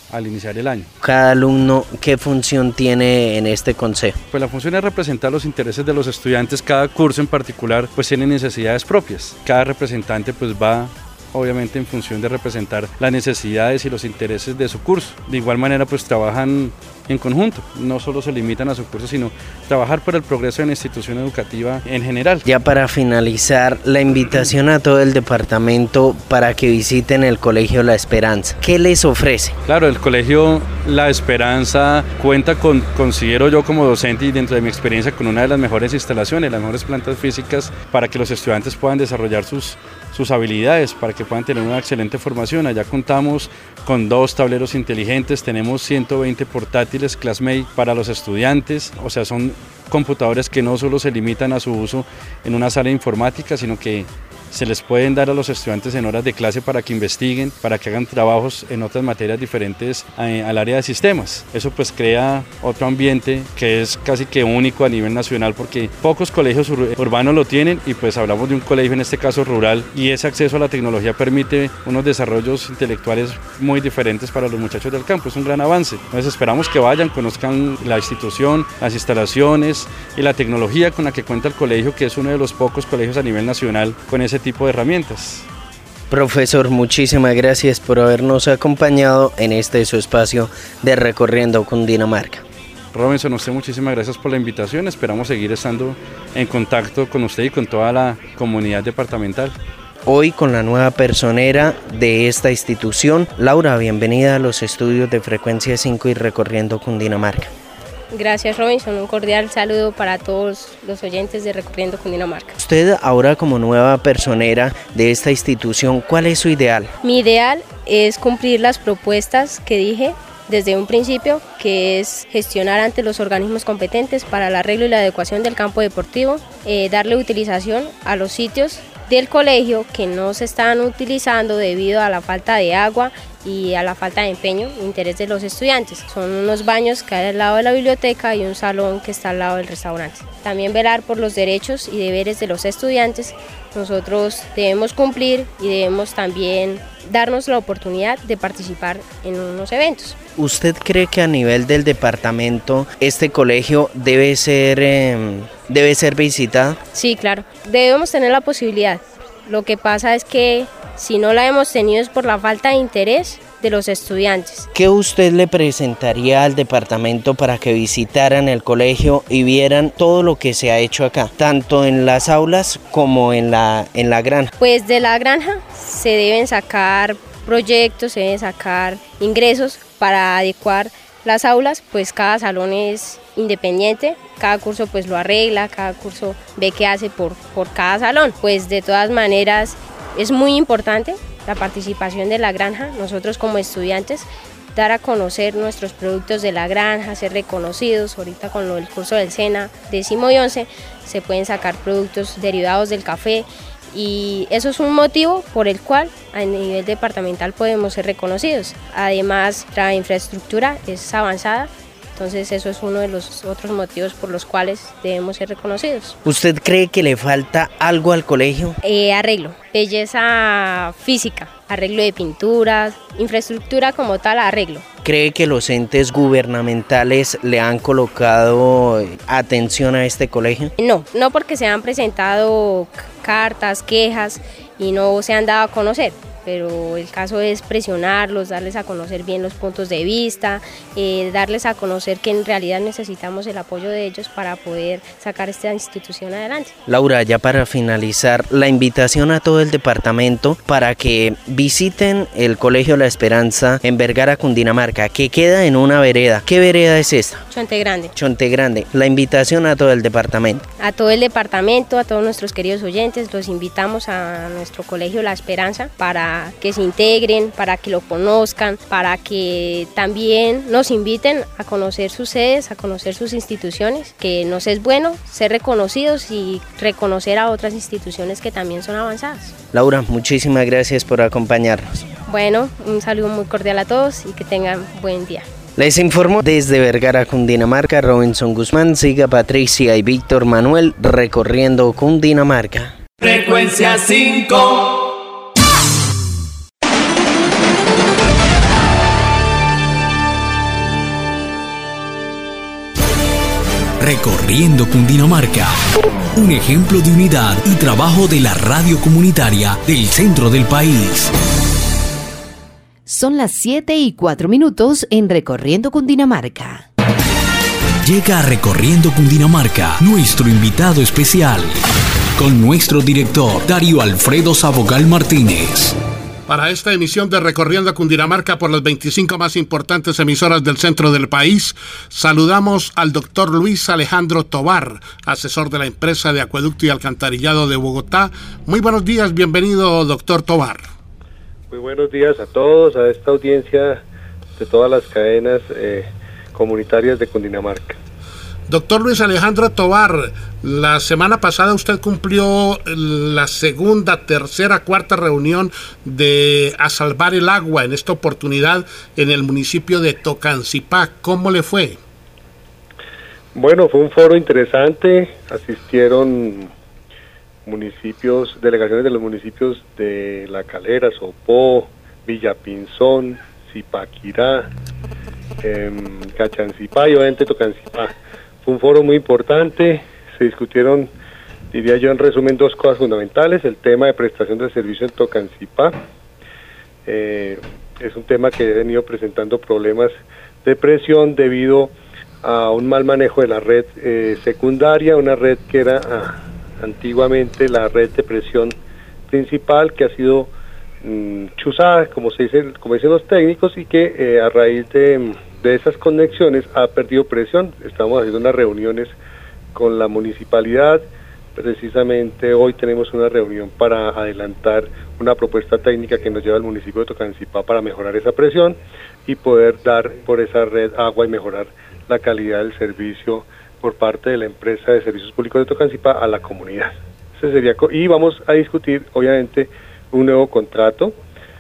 al iniciar el año. Cada alumno, ¿qué función tiene en este consejo? Pues la función es representar los intereses de los estudiantes. Cada curso en particular pues tiene necesidades propias. Cada representante pues va obviamente en función de representar las necesidades y los intereses de su curso. De igual manera pues trabajan en conjunto, no solo se limitan a su curso, sino trabajar por el progreso de la institución educativa en general. Ya para finalizar, la invitación a todo el departamento para que visiten el Colegio La Esperanza. ¿Qué les ofrece? Claro, el Colegio La Esperanza cuenta con, considero yo como docente y dentro de mi experiencia, con una de las mejores instalaciones, las mejores plantas físicas para que los estudiantes puedan desarrollar sus, sus habilidades, para que puedan tener una excelente formación. Allá contamos con dos tableros inteligentes, tenemos ciento veinte portátiles Classmate para los estudiantes, o sea, son computadores que no solo se limitan a su uso en una sala de informática, sino que se les pueden dar a los estudiantes en horas de clase para que investiguen, para que hagan trabajos en otras materias diferentes eh, al área de sistemas. Eso pues crea otro ambiente que es casi que único a nivel nacional, porque pocos colegios ur urbanos lo tienen, y pues hablamos de un colegio en este caso rural, y ese acceso a la tecnología permite unos desarrollos intelectuales muy diferentes para los muchachos del campo. Es un gran avance. Entonces esperamos que vayan, conozcan la institución, las instalaciones y la tecnología con la que cuenta el colegio, que es uno de los pocos colegios a nivel nacional con ese tipo de herramientas. Profesor, muchísimas gracias por habernos acompañado en este su espacio de Recorriendo Cundinamarca. Robinson, a usted muchísimas gracias por la invitación. Esperamos seguir estando en contacto con usted y con toda la comunidad departamental. Hoy con la nueva personera de esta institución. Laura, bienvenida a los estudios de Frecuencia cinco y Recorriendo Cundinamarca. Gracias, Robinson, un cordial saludo para todos los oyentes de Recorriendo Cundinamarca. Usted ahora como nueva personera de esta institución, ¿cuál es su ideal? Mi ideal es cumplir las propuestas que dije desde un principio, que es gestionar ante los organismos competentes para el arreglo y la adecuación del campo deportivo, eh, darle utilización a los sitios del colegio que no se están utilizando debido a la falta de agua y a la falta de empeño e interés de los estudiantes. Son unos baños que hay al lado de la biblioteca y un salón que está al lado del restaurante. También velar por los derechos y deberes de los estudiantes. Nosotros debemos cumplir y debemos también darnos la oportunidad de participar en unos eventos. ¿Usted cree que a nivel del departamento este colegio debe ser, eh, debe ser visitado? Sí, claro. Debemos tener la posibilidad. Lo que pasa es que si no la hemos tenido es por la falta de interés de los estudiantes. ¿Qué usted le presentaría al departamento para que visitaran el colegio y vieran todo lo que se ha hecho acá, tanto en las aulas como en la, en la granja? Pues de la granja se deben sacar proyectos, se deben sacar ingresos para adecuar las aulas, pues cada salón es independiente, cada curso pues lo arregla, cada curso ve qué hace por, por cada salón. Pues de todas maneras es muy importante la participación de la granja. Nosotros como estudiantes dar a conocer nuestros productos de la granja, ser reconocidos. Ahorita con lo del curso del SENA décimo y once se pueden sacar productos derivados del café, y eso es un motivo por el cual a nivel departamental podemos ser reconocidos. Además, la infraestructura es avanzada, entonces eso es uno de los otros motivos por los cuales debemos ser reconocidos. ¿Usted cree que le falta algo al colegio? Eh, arreglo, belleza física, arreglo de pinturas, infraestructura como tal, arreglo. ¿Cree que los entes gubernamentales le han colocado atención a este colegio? No, no, porque se han presentado cartas, quejas y no se han dado a conocer. Pero el caso es presionarlos, darles a conocer bien los puntos de vista, eh, darles a conocer que en realidad necesitamos el apoyo de ellos para poder sacar esta institución adelante. Laura, ya para finalizar, la invitación a todo el departamento para que visiten el Colegio La Esperanza en Vergara, Cundinamarca, que queda en una vereda. ¿Qué vereda es esta? Chonte Grande. Chonte Grande. La invitación a todo el departamento. A todo el departamento, a todos nuestros queridos oyentes, los invitamos a nuestro Colegio La Esperanza para que se integren, para que lo conozcan, para que también nos inviten a conocer sus sedes, a conocer sus instituciones, que nos es bueno ser reconocidos y reconocer a otras instituciones que también son avanzadas. Laura, muchísimas gracias por acompañarnos. Bueno, un saludo muy cordial a todos y que tengan buen día. Les informo desde Vergara, Cundinamarca, Robinson Guzmán. Siga Patricia y Víctor Manuel recorriendo Cundinamarca. Frecuencia cinco. Recorriendo Cundinamarca. Un ejemplo de unidad y trabajo de la radio comunitaria del centro del país. Son las siete y cuatro minutos en Recorriendo Cundinamarca. Llega a Recorriendo Cundinamarca nuestro invitado especial, con nuestro director Darío Alfredo Sabogal Martínez. Para esta emisión de Recorriendo Cundinamarca por las veinticinco más importantes emisoras del centro del país, saludamos al doctor Luis Alejandro Tovar, asesor de la empresa de Acueducto y Alcantarillado de Bogotá. Muy buenos días, bienvenido, doctor Tovar. Muy buenos días a todos, a esta audiencia de todas las cadenas eh, comunitarias de Cundinamarca. Doctor Luis Alejandro Tovar, la semana pasada usted cumplió la segunda, tercera, cuarta reunión de A Salvar el Agua, en esta oportunidad en el municipio de Tocancipá. ¿Cómo le fue? Bueno, fue un foro interesante, asistieron municipios, delegaciones de los municipios de La Calera, Sopó, Villapinzón, Zipaquirá, eh, Cachancipá y obviamente Tocancipá. Fue un foro muy importante, se discutieron, diría yo en resumen, dos cosas fundamentales: el tema de prestación de servicio en Tocancipá, eh, es un tema que ha venido presentando problemas de presión debido a un mal manejo de la red eh, secundaria, una red que era ah, antiguamente la red de presión principal, que ha sido mmm, chuzada, como se dice, como dicen los técnicos, y que eh, a raíz de, de esas conexiones ha perdido presión. Estamos haciendo unas reuniones con la municipalidad, precisamente hoy tenemos una reunión para adelantar una propuesta técnica que nos lleva al municipio de Tocancipá para mejorar esa presión y poder dar por esa red agua y mejorar la calidad del servicio por parte de la empresa de servicios públicos de Tocancipá a la comunidad. Ese sería, y vamos a discutir obviamente un nuevo contrato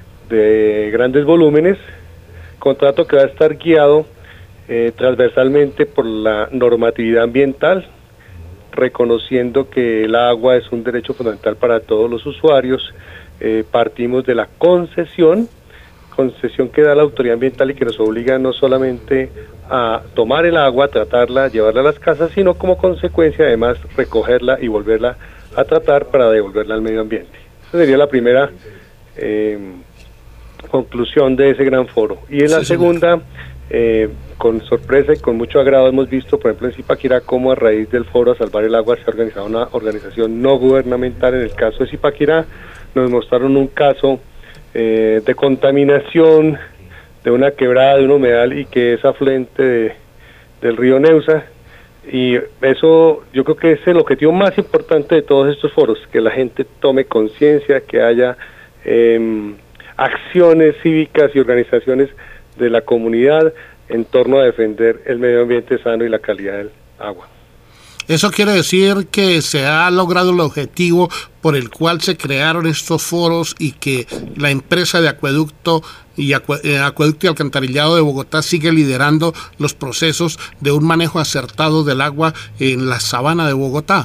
de grandes volúmenes, contrato que va a estar guiado eh, transversalmente por la normatividad ambiental, reconociendo que el agua es un derecho fundamental para todos los usuarios. Eh, partimos de la concesión, concesión que da la autoridad ambiental y que nos obliga no solamente a tomar el agua, tratarla, llevarla a las casas, sino como consecuencia además recogerla y volverla a tratar para devolverla al medio ambiente. Esa sería la primera eh, conclusión de ese gran foro. Y en la sí, segunda, eh, con sorpresa y con mucho agrado hemos visto, por ejemplo en Zipaquirá, cómo a raíz del foro A Salvar el Agua se ha organizado una organización no gubernamental. En el caso de Zipaquirá nos mostraron un caso eh, de contaminación de una quebrada, de un humedal, y que es afluente de, del río Neusa, y eso yo creo que es el objetivo más importante de todos estos foros, que la gente tome conciencia, que haya eh, acciones cívicas y organizaciones de la comunidad en torno a defender el medio ambiente sano y la calidad del agua. Eso quiere decir que se ha logrado el objetivo por el cual se crearon estos foros y que la empresa de acueducto y acue, eh, acueducto y alcantarillado de Bogotá sigue liderando los procesos de un manejo acertado del agua en la sabana de Bogotá.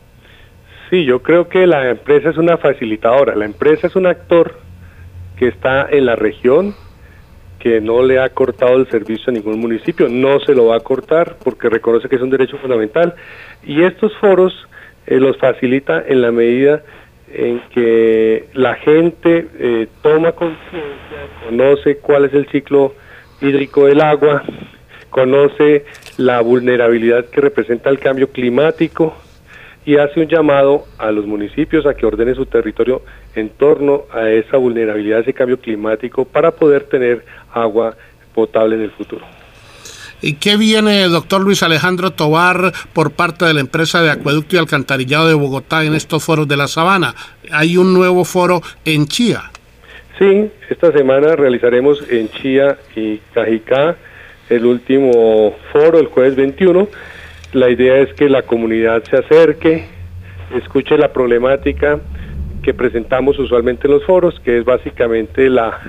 Sí, yo creo que la empresa es una facilitadora. La empresa es un actor que está en la región, que no le ha cortado el servicio a ningún municipio, no se lo va a cortar porque reconoce que es un derecho fundamental, y estos foros eh, los facilita en la medida en que la gente eh, toma conciencia, conoce cuál es el ciclo hídrico del agua, conoce la vulnerabilidad que representa el cambio climático y hace un llamado a los municipios a que ordenen su territorio en torno a esa vulnerabilidad, a ese cambio climático, para poder tener agua potable en el futuro. ¿Y qué viene, doctor Luis Alejandro Tovar, por parte de la empresa de acueducto y alcantarillado de Bogotá en estos foros de la sabana? Hay un nuevo foro en Chía. Sí, esta semana realizaremos en Chía y Cajicá el último foro, el jueves veintiuno. La idea es que la comunidad se acerque, escuche la problemática que presentamos usualmente en los foros, que es básicamente la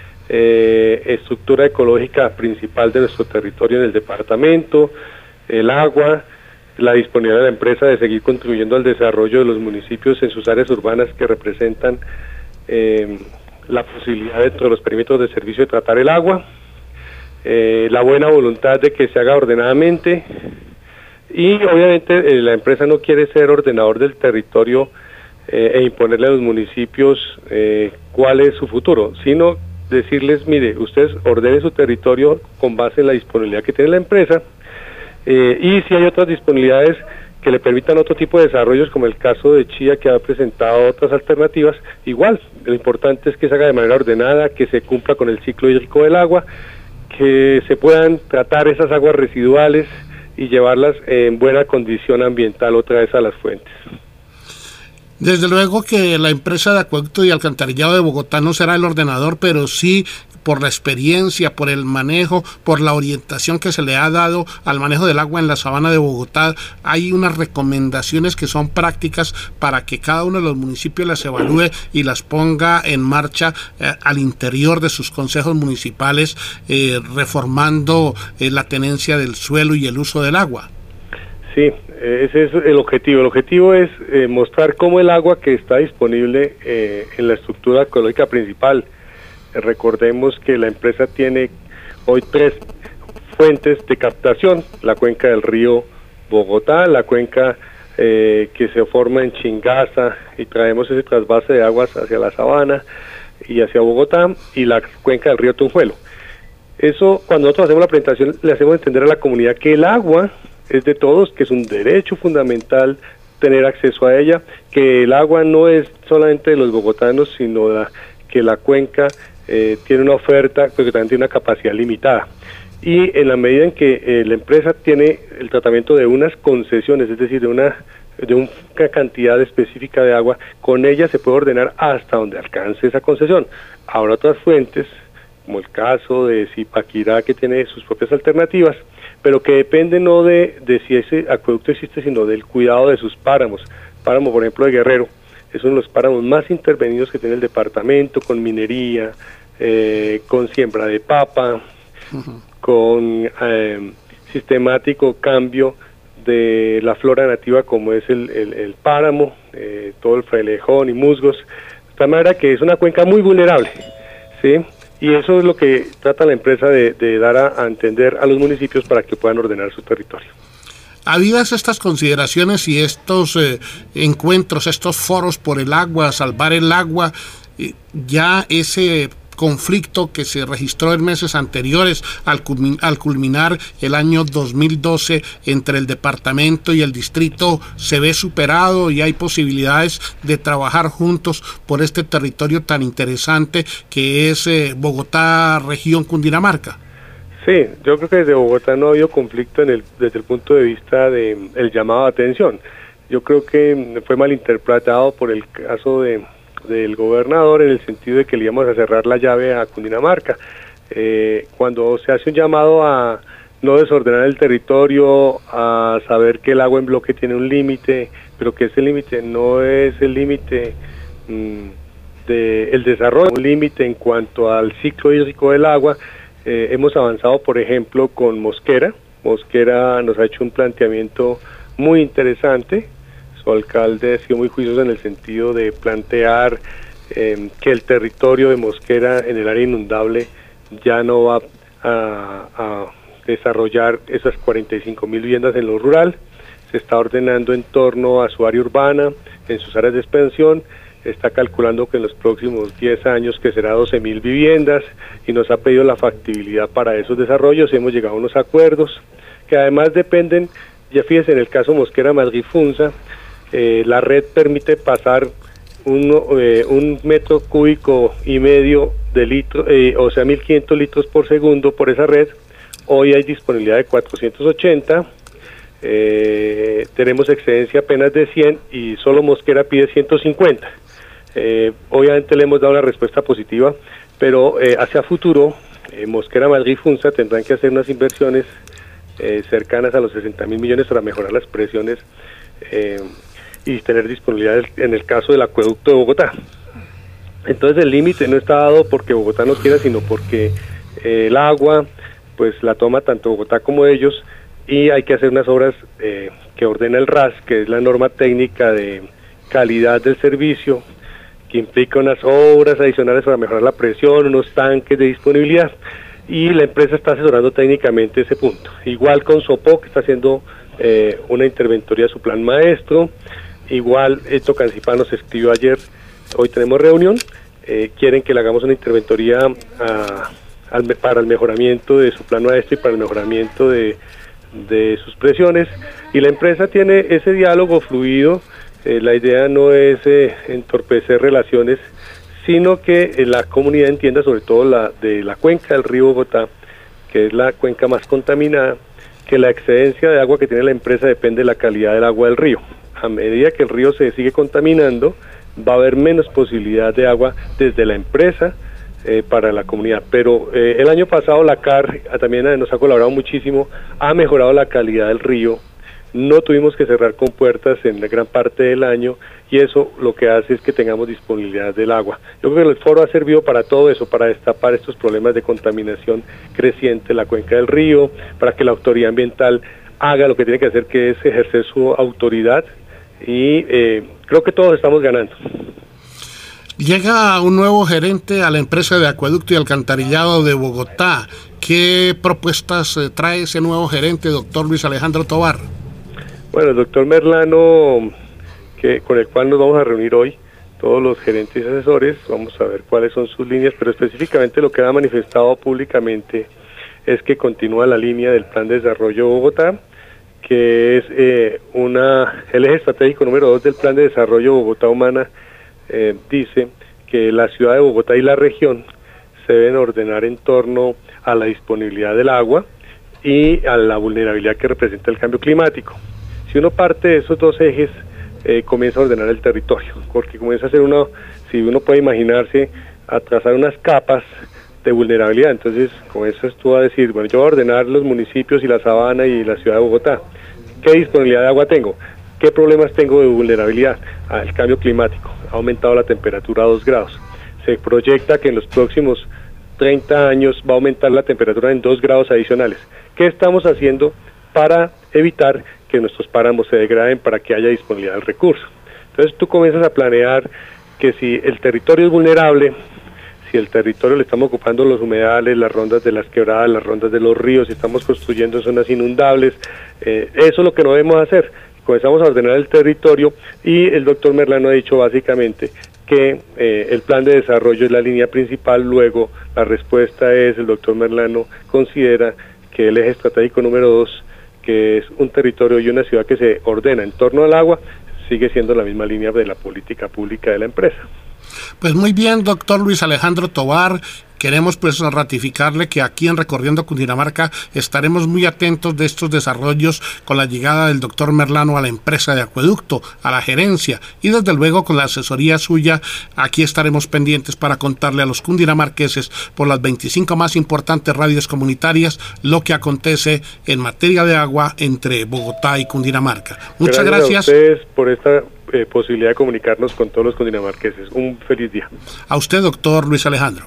eh, estructura ecológica principal de nuestro territorio en el departamento, el agua, la disponibilidad de la empresa de seguir contribuyendo al desarrollo de los municipios en sus áreas urbanas que representan eh, la posibilidad dentro de los perímetros de servicio de tratar el agua, eh, la buena voluntad de que se haga ordenadamente, y obviamente eh, la empresa no quiere ser ordenador del territorio eh, e imponerle a los municipios eh, cuál es su futuro, sino decirles, mire, ustedes ordenen su territorio con base en la disponibilidad que tiene la empresa, eh, y si hay otras disponibilidades que le permitan otro tipo de desarrollos, como el caso de Chía, que ha presentado otras alternativas, igual, lo importante es que se haga de manera ordenada, que se cumpla con el ciclo hídrico del agua, que se puedan tratar esas aguas residuales y llevarlas en buena condición ambiental otra vez a las fuentes. Desde luego que la empresa de acueducto y alcantarillado de Bogotá no será el ordenador, pero sí por la experiencia, por el manejo, por la orientación que se le ha dado al manejo del agua en la sabana de Bogotá, hay unas recomendaciones que son prácticas para que cada uno de los municipios las evalúe y las ponga en marcha eh, al interior de sus consejos municipales, eh, reformando eh, la tenencia del suelo y el uso del agua. Sí, ese es el objetivo. El objetivo es eh, mostrar cómo el agua que está disponible eh, en la estructura ecológica principal. Eh, recordemos que la empresa tiene hoy tres fuentes de captación: la cuenca del río Bogotá, la cuenca eh, que se forma en Chingaza y traemos ese trasvase de aguas hacia la sabana y hacia Bogotá, y la cuenca del río Tunjuelo. Eso, cuando nosotros hacemos la presentación, le hacemos entender a la comunidad que el agua es de todos, que es un derecho fundamental tener acceso a ella, que el agua no es solamente de los bogotanos, sino la, que la cuenca eh, tiene una oferta, pero que también tiene una capacidad limitada. Y en la medida en que eh, la empresa tiene el tratamiento de unas concesiones, es decir, de una, de una cantidad específica de agua, con ella se puede ordenar hasta donde alcance esa concesión. Ahora otras fuentes, como el caso de Zipaquirá, que tiene sus propias alternativas, pero que depende no de, de si ese acueducto existe, sino del cuidado de sus páramos. Páramo, por ejemplo, de Guerrero, es uno de los páramos más intervenidos que tiene el departamento, con minería, eh, con siembra de papa, uh-huh. con eh, sistemático cambio de la flora nativa, como es el, el, el páramo, eh, todo el frailejón y musgos, de tal manera que es una cuenca muy vulnerable, ¿sí? Y eso es lo que trata la empresa de, de dar a, a entender a los municipios para que puedan ordenar su territorio. Habidas estas consideraciones y estos eh, encuentros, estos foros por el agua, salvar el agua, eh, ya ese conflicto que se registró en meses anteriores al, culmin- al culminar el año dos mil doce entre el departamento y el distrito se ve superado y hay posibilidades de trabajar juntos por este territorio tan interesante que es eh, Bogotá, región Cundinamarca. Sí, yo creo que desde Bogotá no ha habido conflicto en el, desde el punto de vista de el llamado de atención. Yo creo que fue malinterpretado por el caso de del gobernador en el sentido de que le íbamos a cerrar la llave a Cundinamarca. Eh, cuando se hace un llamado a no desordenar el territorio, a saber que el agua en bloque tiene un límite, pero que ese límite no es el límite mmm, del desarrollo, un límite en cuanto al ciclo hídrico del agua. Eh, hemos avanzado, por ejemplo, con Mosquera. Mosquera nos ha hecho un planteamiento muy interesante. Su alcalde ha sido muy juicioso en el sentido de plantear eh, que el territorio de Mosquera en el área inundable ya no va a, a desarrollar esas cuarenta y cinco mil viviendas en lo rural. Se está ordenando en torno a su área urbana, en sus áreas de expansión. Está calculando que en los próximos diez años que será doce mil viviendas, y nos ha pedido la factibilidad para esos desarrollos. Hemos llegado a unos acuerdos que además dependen, ya fíjense, en el caso Mosquera Madrid Funza, eh, la red permite pasar un, eh, un metro cúbico y medio de litro, eh, o sea mil quinientos litros por segundo por esa red. Hoy hay disponibilidad de cuatrocientos ochenta, eh, tenemos excedencia apenas de cien y solo Mosquera pide ciento cincuenta. Eh, obviamente le hemos dado una respuesta positiva, pero eh, hacia futuro eh, Mosquera Madrid Funza tendrán que hacer unas inversiones eh, cercanas a los sesenta mil millones para mejorar las presiones eh, y tener disponibilidad en el caso del acueducto de Bogotá. Entonces el límite no está dado porque Bogotá no quiera, sino porque eh, el agua pues la toma tanto Bogotá como ellos, y hay que hacer unas obras eh, que ordena el R A S, que es la norma técnica de calidad del servicio, que implica unas obras adicionales para mejorar la presión, unos tanques de disponibilidad, y la empresa está asesorando técnicamente ese punto. Igual con Sopó, que está haciendo eh, una interventoría a su plan maestro. Igual, eh, Tocancipá nos escribió ayer, hoy tenemos reunión, eh, quieren que le hagamos una interventoría a, al, para el mejoramiento de su plan maestro y para el mejoramiento de, de sus presiones, y la empresa tiene ese diálogo fluido. Eh, la idea no es eh, entorpecer relaciones, sino que eh, la comunidad entienda, sobre todo la de la cuenca del río Bogotá, que es la cuenca más contaminada, que la excedencia de agua que tiene la empresa depende de la calidad del agua del río. A medida que el río se sigue contaminando, va a haber menos posibilidad de agua desde la empresa eh, para la comunidad. Pero eh, el año pasado la C A R también nos ha colaborado muchísimo, ha mejorado la calidad del río, no tuvimos que cerrar compuertas en la gran parte del año, y eso lo que hace es que tengamos disponibilidad del agua. Yo creo que el foro ha servido para todo eso, para destapar estos problemas de contaminación creciente en la cuenca del río, para que la autoridad ambiental haga lo que tiene que hacer, que es ejercer su autoridad, y eh, creo que todos estamos ganando. Llega un nuevo gerente a la empresa de acueducto y alcantarillado de Bogotá. ¿Qué propuestas eh, trae ese nuevo gerente, doctor Luis Alejandro Tovar? Bueno, el doctor Merlano, que con el cual nos vamos a reunir hoy, todos los gerentes y asesores, vamos a ver cuáles son sus líneas, pero específicamente lo que ha manifestado públicamente es que continúa la línea del Plan de Desarrollo Bogotá, que es eh, una el eje estratégico número dos del Plan de Desarrollo Bogotá Humana. Eh, dice que la ciudad de Bogotá y la región se deben ordenar en torno a la disponibilidad del agua y a la vulnerabilidad que representa el cambio climático. Si uno parte de esos dos ejes, eh, comienza a ordenar el territorio, porque comienza a ser uno, si uno puede imaginarse, a trazar unas capas de vulnerabilidad. Entonces, con eso tú vas a decir, bueno, yo voy a ordenar los municipios y la sabana y la ciudad de Bogotá. ¿Qué disponibilidad de agua tengo? ¿Qué problemas tengo de vulnerabilidad? Ah, el cambio climático. Ha aumentado la temperatura a dos grados. Se proyecta que en los próximos treinta años va a aumentar la temperatura en dos grados adicionales. ¿Qué estamos haciendo para evitar que nuestros páramos se degraden, para que haya disponibilidad del recurso? Entonces tú comienzas a planear que si el territorio es vulnerable, si el territorio le estamos ocupando los humedales, las rondas de las quebradas, las rondas de los ríos, si estamos construyendo zonas inundables, eh, eso es lo que no debemos hacer. Comenzamos a ordenar el territorio, y el doctor Merlano ha dicho básicamente que eh, el plan de desarrollo es la línea principal. Luego la respuesta es, el doctor Merlano considera que el eje estratégico número dos, que es un territorio y una ciudad que se ordena en torno al agua, sigue siendo la misma línea de la política pública de la empresa. Pues muy bien, doctor Luis Alejandro Tovar. Queremos pues ratificarle que aquí en Recorriendo Cundinamarca estaremos muy atentos de estos desarrollos con la llegada del doctor Merlano a la empresa de acueducto, a la gerencia, y desde luego con la asesoría suya. Aquí estaremos pendientes para contarle a los cundinamarqueses, por las veinticinco más importantes radios comunitarias, lo que acontece en materia de agua entre Bogotá y Cundinamarca. Muchas gracias. Gracias a ustedes por esta eh, posibilidad de comunicarnos con todos los cundinamarqueses. Un feliz día. A usted, doctor Luis Alejandro.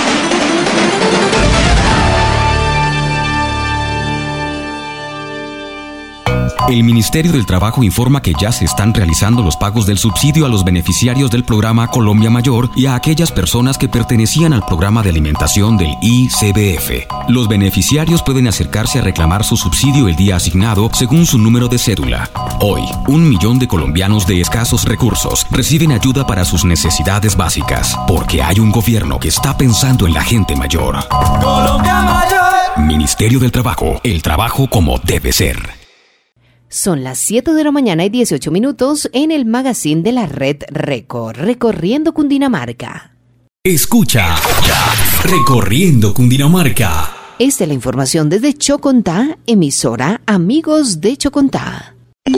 El Ministerio del Trabajo informa que ya se están realizando los pagos del subsidio a los beneficiarios del programa Colombia Mayor y a aquellas personas que pertenecían al programa de alimentación del I C B F. Los beneficiarios pueden acercarse a reclamar su subsidio el día asignado según su número de cédula. Hoy, un millón de colombianos de escasos recursos reciben ayuda para sus necesidades básicas, porque hay un gobierno que está pensando en la gente mayor. Colombia Mayor. Ministerio del Trabajo, el trabajo como debe ser. Son las siete de la mañana y dieciocho minutos en el magazine de la red Reco, Recorriendo Cundinamarca. Escucha, Recorriendo Cundinamarca. Esta es la información desde Chocontá, emisora Amigos de Chocontá.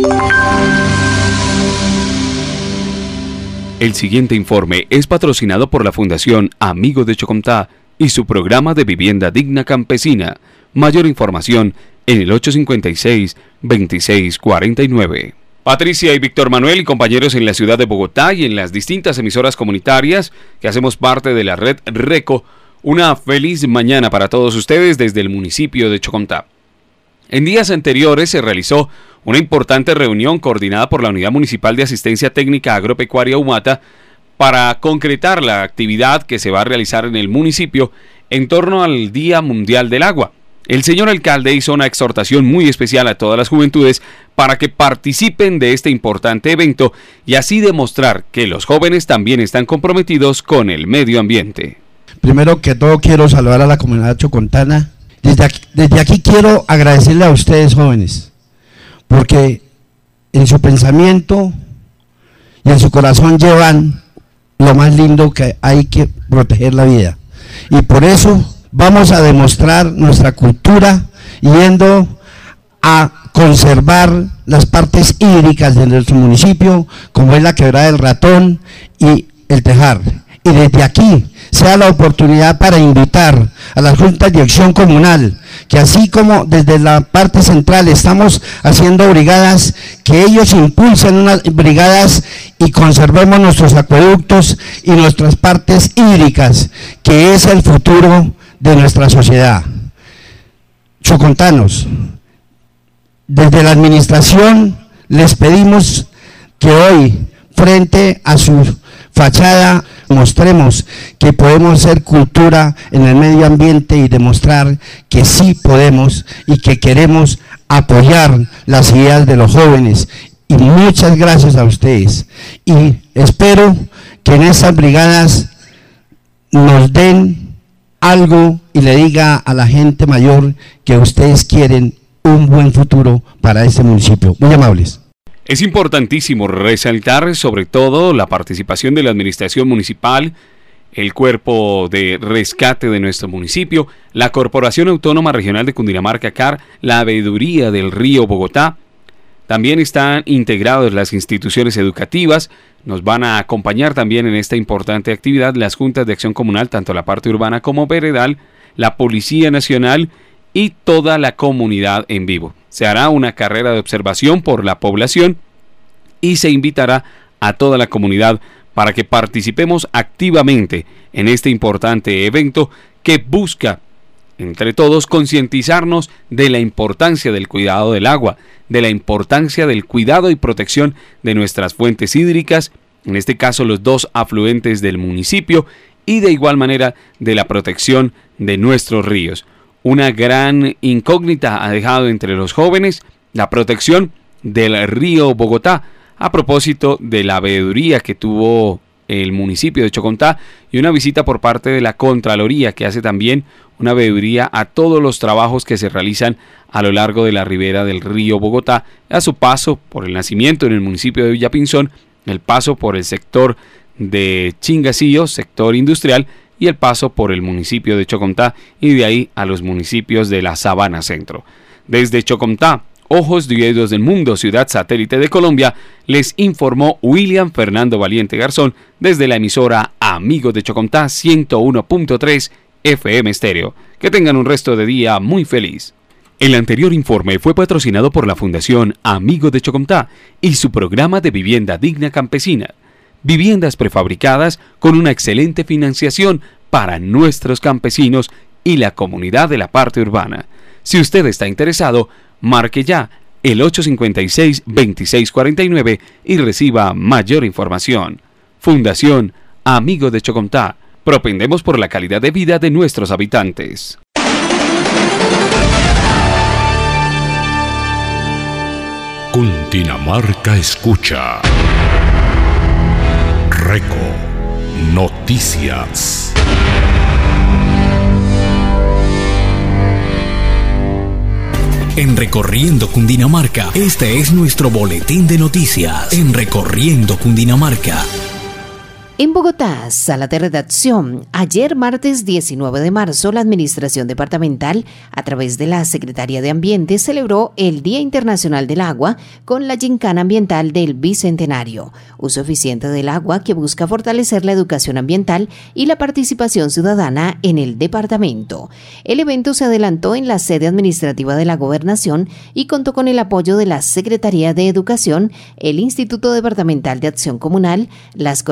El siguiente informe es patrocinado por la Fundación Amigos de Chocontá y su programa de vivienda digna campesina. Mayor información en el ocho cinco seis, veintiséis cuarenta y nueve. Patricia y Víctor Manuel y compañeros en la ciudad de Bogotá y en las distintas emisoras comunitarias que hacemos parte de la red Reco, una feliz mañana para todos ustedes desde el municipio de Chocontá. En días anteriores se realizó una importante reunión coordinada por la Unidad Municipal de Asistencia Técnica Agropecuaria Humata para concretar la actividad que se va a realizar en el municipio en torno al Día Mundial del Agua. el señor alcalde hizo una exhortación muy especial a todas las juventudes para que participen de este importante evento y así demostrar que los jóvenes también están comprometidos con el medio ambiente. Primero que todo quiero saludar a la comunidad chocontana. Desde aquí, desde aquí quiero agradecerle a ustedes, jóvenes, porque en su pensamiento y en su corazón llevan lo más lindo, que hay que proteger la vida. Y por eso vamos a demostrar nuestra cultura yendo a conservar las partes hídricas de nuestro municipio, como es la Quebrada del Ratón y el Tejar. Y desde aquí sea la oportunidad para invitar a las juntas de acción comunal, que así como desde la parte central estamos haciendo brigadas, que ellos impulsen unas brigadas y conservemos nuestros acueductos y nuestras partes hídricas, que es el futuro de nuestra sociedad. Chocontanos, desde la administración les pedimos que hoy, frente a su fachada, mostremos que podemos ser cultura en el medio ambiente y demostrar que sí podemos y que queremos apoyar las ideas de los jóvenes. Y muchas gracias a ustedes. Y espero que en estas brigadas nos den algo y le diga a la gente mayor que ustedes quieren un buen futuro para este municipio. Muy amables. Es importantísimo resaltar sobre todo la participación de la administración municipal, el cuerpo de rescate de nuestro municipio, la Corporación Autónoma Regional de Cundinamarca C A R, la Veeduría del Río Bogotá. También están integrados las instituciones educativas. Nos van a acompañar también en esta importante actividad las juntas de acción comunal, tanto la parte urbana como veredal, la Policía Nacional y toda la comunidad en vivo. Se hará una carrera de observación por la población y se invitará a toda la comunidad para que participemos activamente en este importante evento que busca, entre todos, concientizarnos de la importancia del cuidado del agua, de la importancia del cuidado y protección de nuestras fuentes hídricas, en este caso los dos afluentes del municipio, y de igual manera de la protección de nuestros ríos. Una gran incógnita ha dejado entre los jóvenes la protección del río Bogotá, a propósito de la veeduría que tuvo el municipio de Chocontá y una visita por parte de la Contraloría, que hace también una veeduría a todos los trabajos que se realizan a lo largo de la ribera del río Bogotá, a su paso por el nacimiento en el municipio de Villapinzón, el paso por el sector de Chingacío, sector industrial, y el paso por el municipio de Chocontá y de ahí a los municipios de la Sabana Centro. Desde Chocontá, ojos de oídos del mundo, ciudad satélite de Colombia, les informó William Fernando Valiente Garzón desde la emisora Amigos de Chocontá ciento uno punto tres F M Estéreo. Que tengan un resto de día muy feliz. El anterior informe fue patrocinado por la Fundación Amigos de Chocontá y su programa de vivienda digna campesina. Viviendas prefabricadas con una excelente financiación para nuestros campesinos y la comunidad de la parte urbana. Si usted está interesado, marque ya el ocho cinco seis, dos seis cuatro nueve y reciba mayor información. Fundación Amigos de Chocontá. Propendemos por la calidad de vida de nuestros habitantes. Cundinamarca escucha. Reco Noticias. En Recorriendo Cundinamarca, este es nuestro boletín de noticias. En Recorriendo Cundinamarca. En Bogotá, sala de redacción, ayer martes diecinueve de marzo, la Administración Departamental, a través de la Secretaría de Ambiente, celebró el Día Internacional del Agua con la Gincana Ambiental del Bicentenario, uso eficiente del agua que busca fortalecer la educación ambiental y la participación ciudadana en el departamento. El evento se adelantó en la sede administrativa de la Gobernación y contó con el apoyo de la Secretaría de Educación, el Instituto Departamental de Acción Comunal, las corporaciones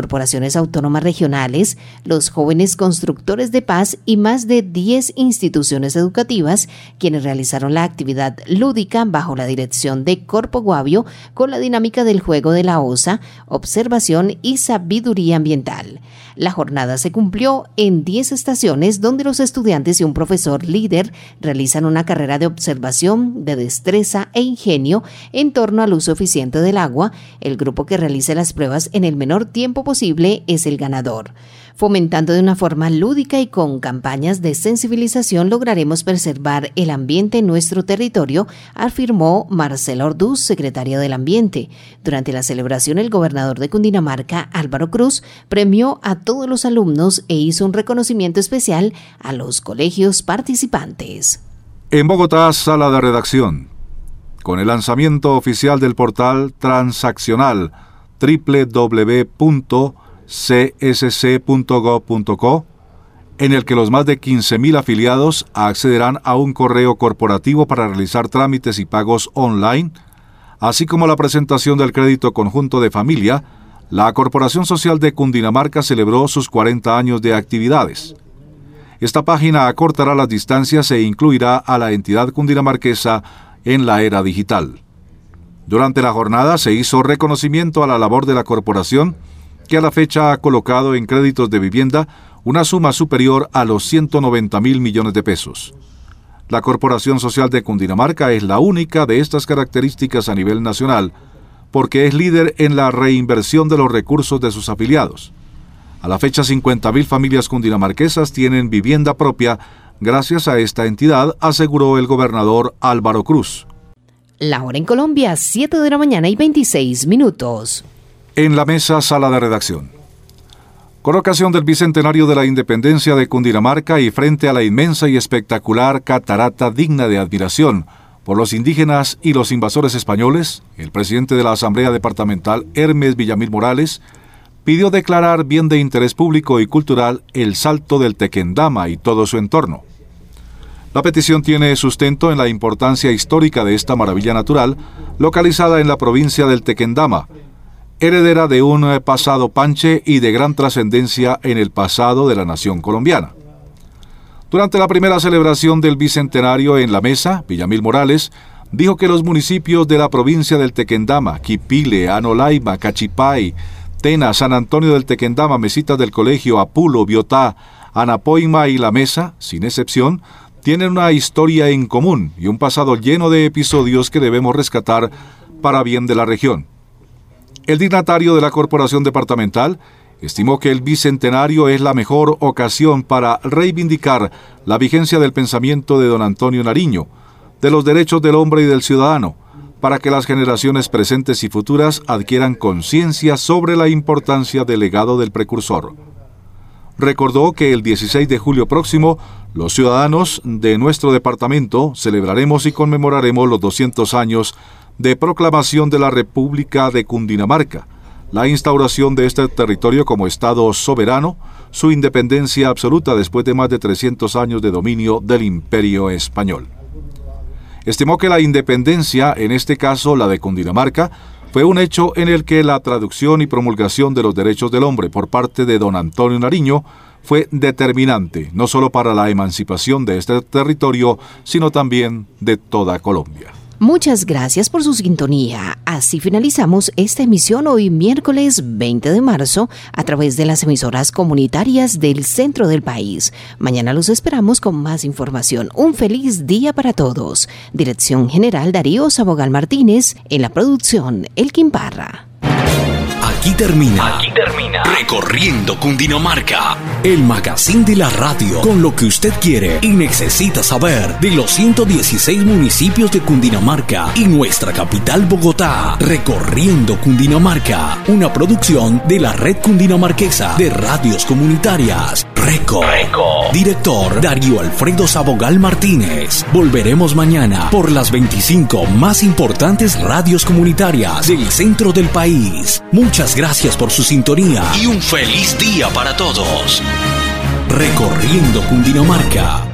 instituciones autónomas regionales, los jóvenes constructores de paz y más de diez instituciones educativas, quienes realizaron la actividad lúdica bajo la dirección de Corpo Guavio con la dinámica del juego de la osa, observación y sabiduría ambiental. La jornada se cumplió en diez estaciones donde los estudiantes y un profesor líder realizan una carrera de observación, de destreza e ingenio en torno al uso eficiente del agua. El grupo que realice las pruebas en el menor tiempo posible es el ganador. Fomentando de una forma lúdica y con campañas de sensibilización lograremos preservar el ambiente en nuestro territorio, afirmó Marcela Orduz, secretaria del Ambiente. Durante la celebración, el gobernador de Cundinamarca, Álvaro Cruz, premió a todos los alumnos e hizo un reconocimiento especial a los colegios participantes. En Bogotá, sala de redacción. Con el lanzamiento oficial del portal transaccional doble u doble u doble u punto c s c punto gov punto co, en el que los más de quince mil afiliados accederán a un correo corporativo para realizar trámites y pagos online, así como la presentación del crédito conjunto de familia, la Corporación Social de Cundinamarca celebró sus cuarenta años de actividades. Esta página acortará las distancias e incluirá a la entidad cundinamarquesa en la era digital. Durante la jornada se hizo reconocimiento a la labor de la corporación, que a la fecha ha colocado en créditos de vivienda una suma superior a los ciento noventa mil millones de pesos. La Corporación Social de Cundinamarca es la única de estas características a nivel nacional, porque es líder en la reinversión de los recursos de sus afiliados. A la fecha, cincuenta mil familias cundinamarquesas tienen vivienda propia gracias a esta entidad, aseguró el gobernador Álvaro Cruz. La hora en Colombia, siete de la mañana y veintiséis minutos. En la mesa, sala de redacción. Con ocasión del bicentenario de la independencia de Cundinamarca y frente a la inmensa y espectacular catarata digna de admiración por los indígenas y los invasores españoles, el presidente de la Asamblea Departamental, Hermes Villamil Morales, pidió declarar bien de interés público y cultural el Salto del Tequendama y todo su entorno. La petición tiene sustento en la importancia histórica de esta maravilla natural, localizada en la provincia del Tequendama, heredera de un pasado panche y de gran trascendencia en el pasado de la nación colombiana. Durante la primera celebración del bicentenario en la mesa, Villamil Morales dijo que los municipios de la provincia del Tequendama, Quipile, Anolaima, Cachipay, Tena, San Antonio del Tequendama, Mesitas del Colegio, Apulo, Biotá, Anapoima y La Mesa, sin excepción, tienen una historia en común y un pasado lleno de episodios que debemos rescatar para bien de la región. El dignatario de la Corporación Departamental estimó que el bicentenario es la mejor ocasión para reivindicar la vigencia del pensamiento de don Antonio Nariño, de los derechos del hombre y del ciudadano, para que las generaciones presentes y futuras adquieran conciencia sobre la importancia del legado del precursor. Recordó que el dieciséis de julio próximo, los ciudadanos de nuestro departamento celebraremos y conmemoraremos los doscientos años de proclamación de la República de Cundinamarca, la instauración de este territorio como Estado soberano, su independencia absoluta después de más de trescientos años de dominio del Imperio Español. Estimó que la independencia, en este caso la de Cundinamarca, fue un hecho en el que la traducción y promulgación de los derechos del hombre por parte de don Antonio Nariño fue determinante, no solo para la emancipación de este territorio, sino también de toda Colombia. Muchas gracias por su sintonía. Así finalizamos esta emisión hoy miércoles veinte de marzo a través de las emisoras comunitarias del centro del país. Mañana los esperamos con más información. Un feliz día para todos. Dirección General Darío Sabogal Martínez. En la producción Elkin Parra. Aquí termina, Aquí termina Recorriendo Cundinamarca, el magazine de la radio con lo que usted quiere y necesita saber de los ciento dieciséis municipios de Cundinamarca y nuestra capital Bogotá. Recorriendo Cundinamarca, una producción de la Red Cundinamarquesa de Radios Comunitarias. Reco. Reco. Director Darío Alfredo Sabogal Martínez. Volveremos mañana por las veinticinco más importantes radios comunitarias del centro del país. Muchas gracias por su sintonía y un feliz día para todos. Recorriendo Cundinamarca.